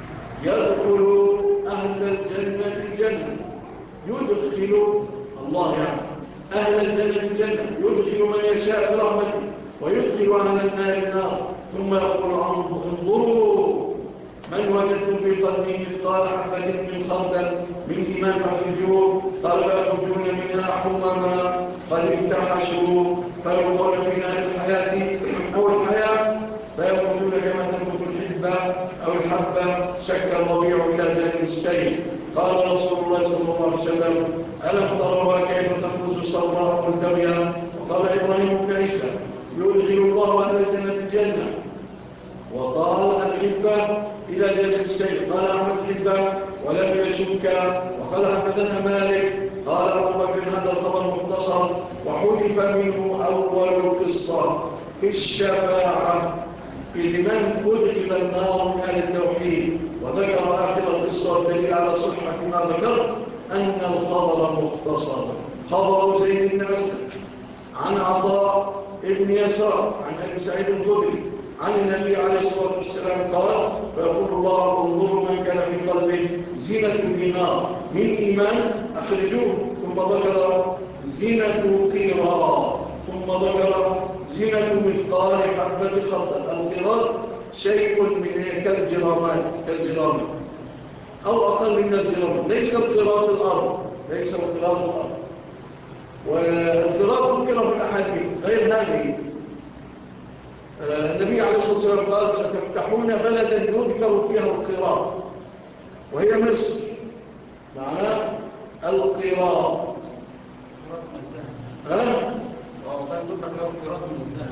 يدخل أهل الجنة الجنة يدخل الله يعني أهل الجنة الجنة يدخل من يشاء برحمته ويدخل أهل النار النار، ثم يقول انظروا من وجدتم في قلبه مثقال حبة من خردل من إيمان فخرجوه، قال فيخرجون منها حمما قد امتحشوا فيلقون في نار الحياة أو الحياة فيخرجون كما تنبت الحبة أو الحبة شك الربيع إلى جانب السيل. قال رسول الله صلى الله عليه وسلم ألم تروا كيف تخرج صفراء ملتوية؟ وقال إبراهيم بن عيسى يدخل الله أهل الجنة الجنة، وقال الحبة إلى جانب السيل، قال أحمد الحبة ولم يشك. وقال حدثنا مالك قال أبو بكر هذا الخبر مختصر وحذف منه أول قصة في الشفاعة لمن أدخل النار من أهل التوحيد، وذكر آخر القصة والدليل على صحة ما ذكر أن الخبر مختصر. خبر زيد بن أسلم عن عطاء ابن يسار عن أبي سعيد الخدري عن النبي عليه الصلاة والسلام قال فيقول الله انظروا من كان في قلبه زينة دينار من إيمان أخرجوه، ثم ذكر زينة قيراط، ثم ذكر زينة مثقال حبة خردل. القيراط شيء من كالجرامات كالجرامات أو أقل من الجرامات، ليس القيراط الأرض ليس القيراط الأرض والقيراط ذكر في الأحاديث غير هذه. النبي عليه الصلاة والسلام قال ستفتحون بلدا يذكر فيها القيراط وهي مصر، معناه القيراط. ها؟ وكان يذكر فيها القيراط من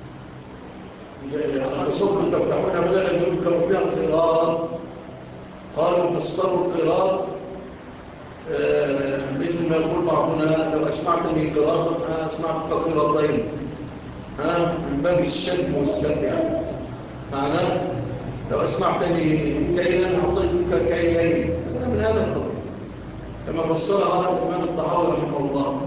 الذهب. تصور تفتحون بلدا يذكر فيها القيراط، قالوا فسروا القيراط آه مثل ما يقول بعضنا لو أسمعتني قيراطا أنا أسمعتك قيراطين، ها من باب الشد والسد يعني، معناه لو أسمعتني كيلا أعطيتك كيلين من هذا القبل كما فسرها الإمام الطحاوي رحمه الله.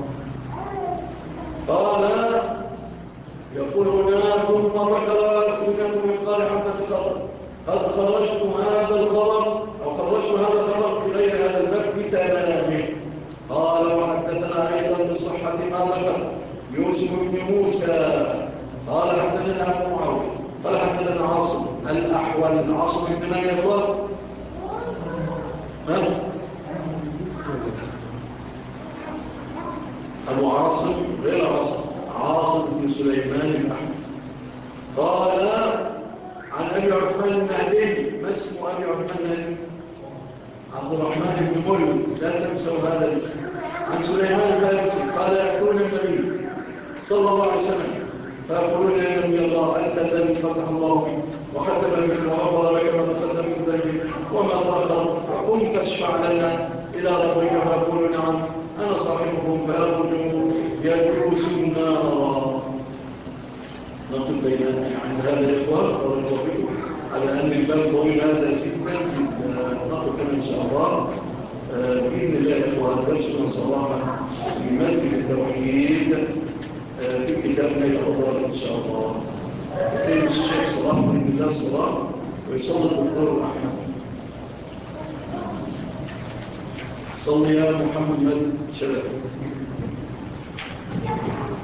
قال يقول هنا ثم ذكر سنة مثقال حبة خردل قد خرجت هذا الخبر أو خرجت هذا الخبر في غير هذا الباب بتمامه. قال وحدثنا أيضا بصحة ما ذكر يوسف بن موسى قال حدثنا أبو معاوية قال حدثنا عاصم الأحول. عاصم بن من يا إخوان؟ ها؟ أبو عاصم غير عاصم، عاصم بن سليمان الأحول. قال عن أبي عثمان المهدي. ما اسم أبي عثمان المهدي؟ عبد الرحمن بن مولود، لا تنسوا هذا الاسم. عن سليمان الفارسي قال يأتون النبي صلى الله عليه وسلم فيقولون يا نبي الله أنت الذي فتح الله بك وختم بك وغفر لك ما تقدم من ذنبك وما تأخر، فقم فاشفع لنا إلى ربك. فيقول نعم أنا صاحبكم، فيخرج يدوس النار. نقل بيننا عند هذا الإخوان ورجوكم على أن الباب طويل هذا جدا جدا. نقل كما إن شاء الله بإذن الله إخوان درسنا صباحا في مسجد التوحيد في كتاب نيل الأوضار إن شاء الله. يقيم الشيخ صلاح بإذن الله الصلاة ويصلي الدكتور أحمد. صلي يا محمد شرف.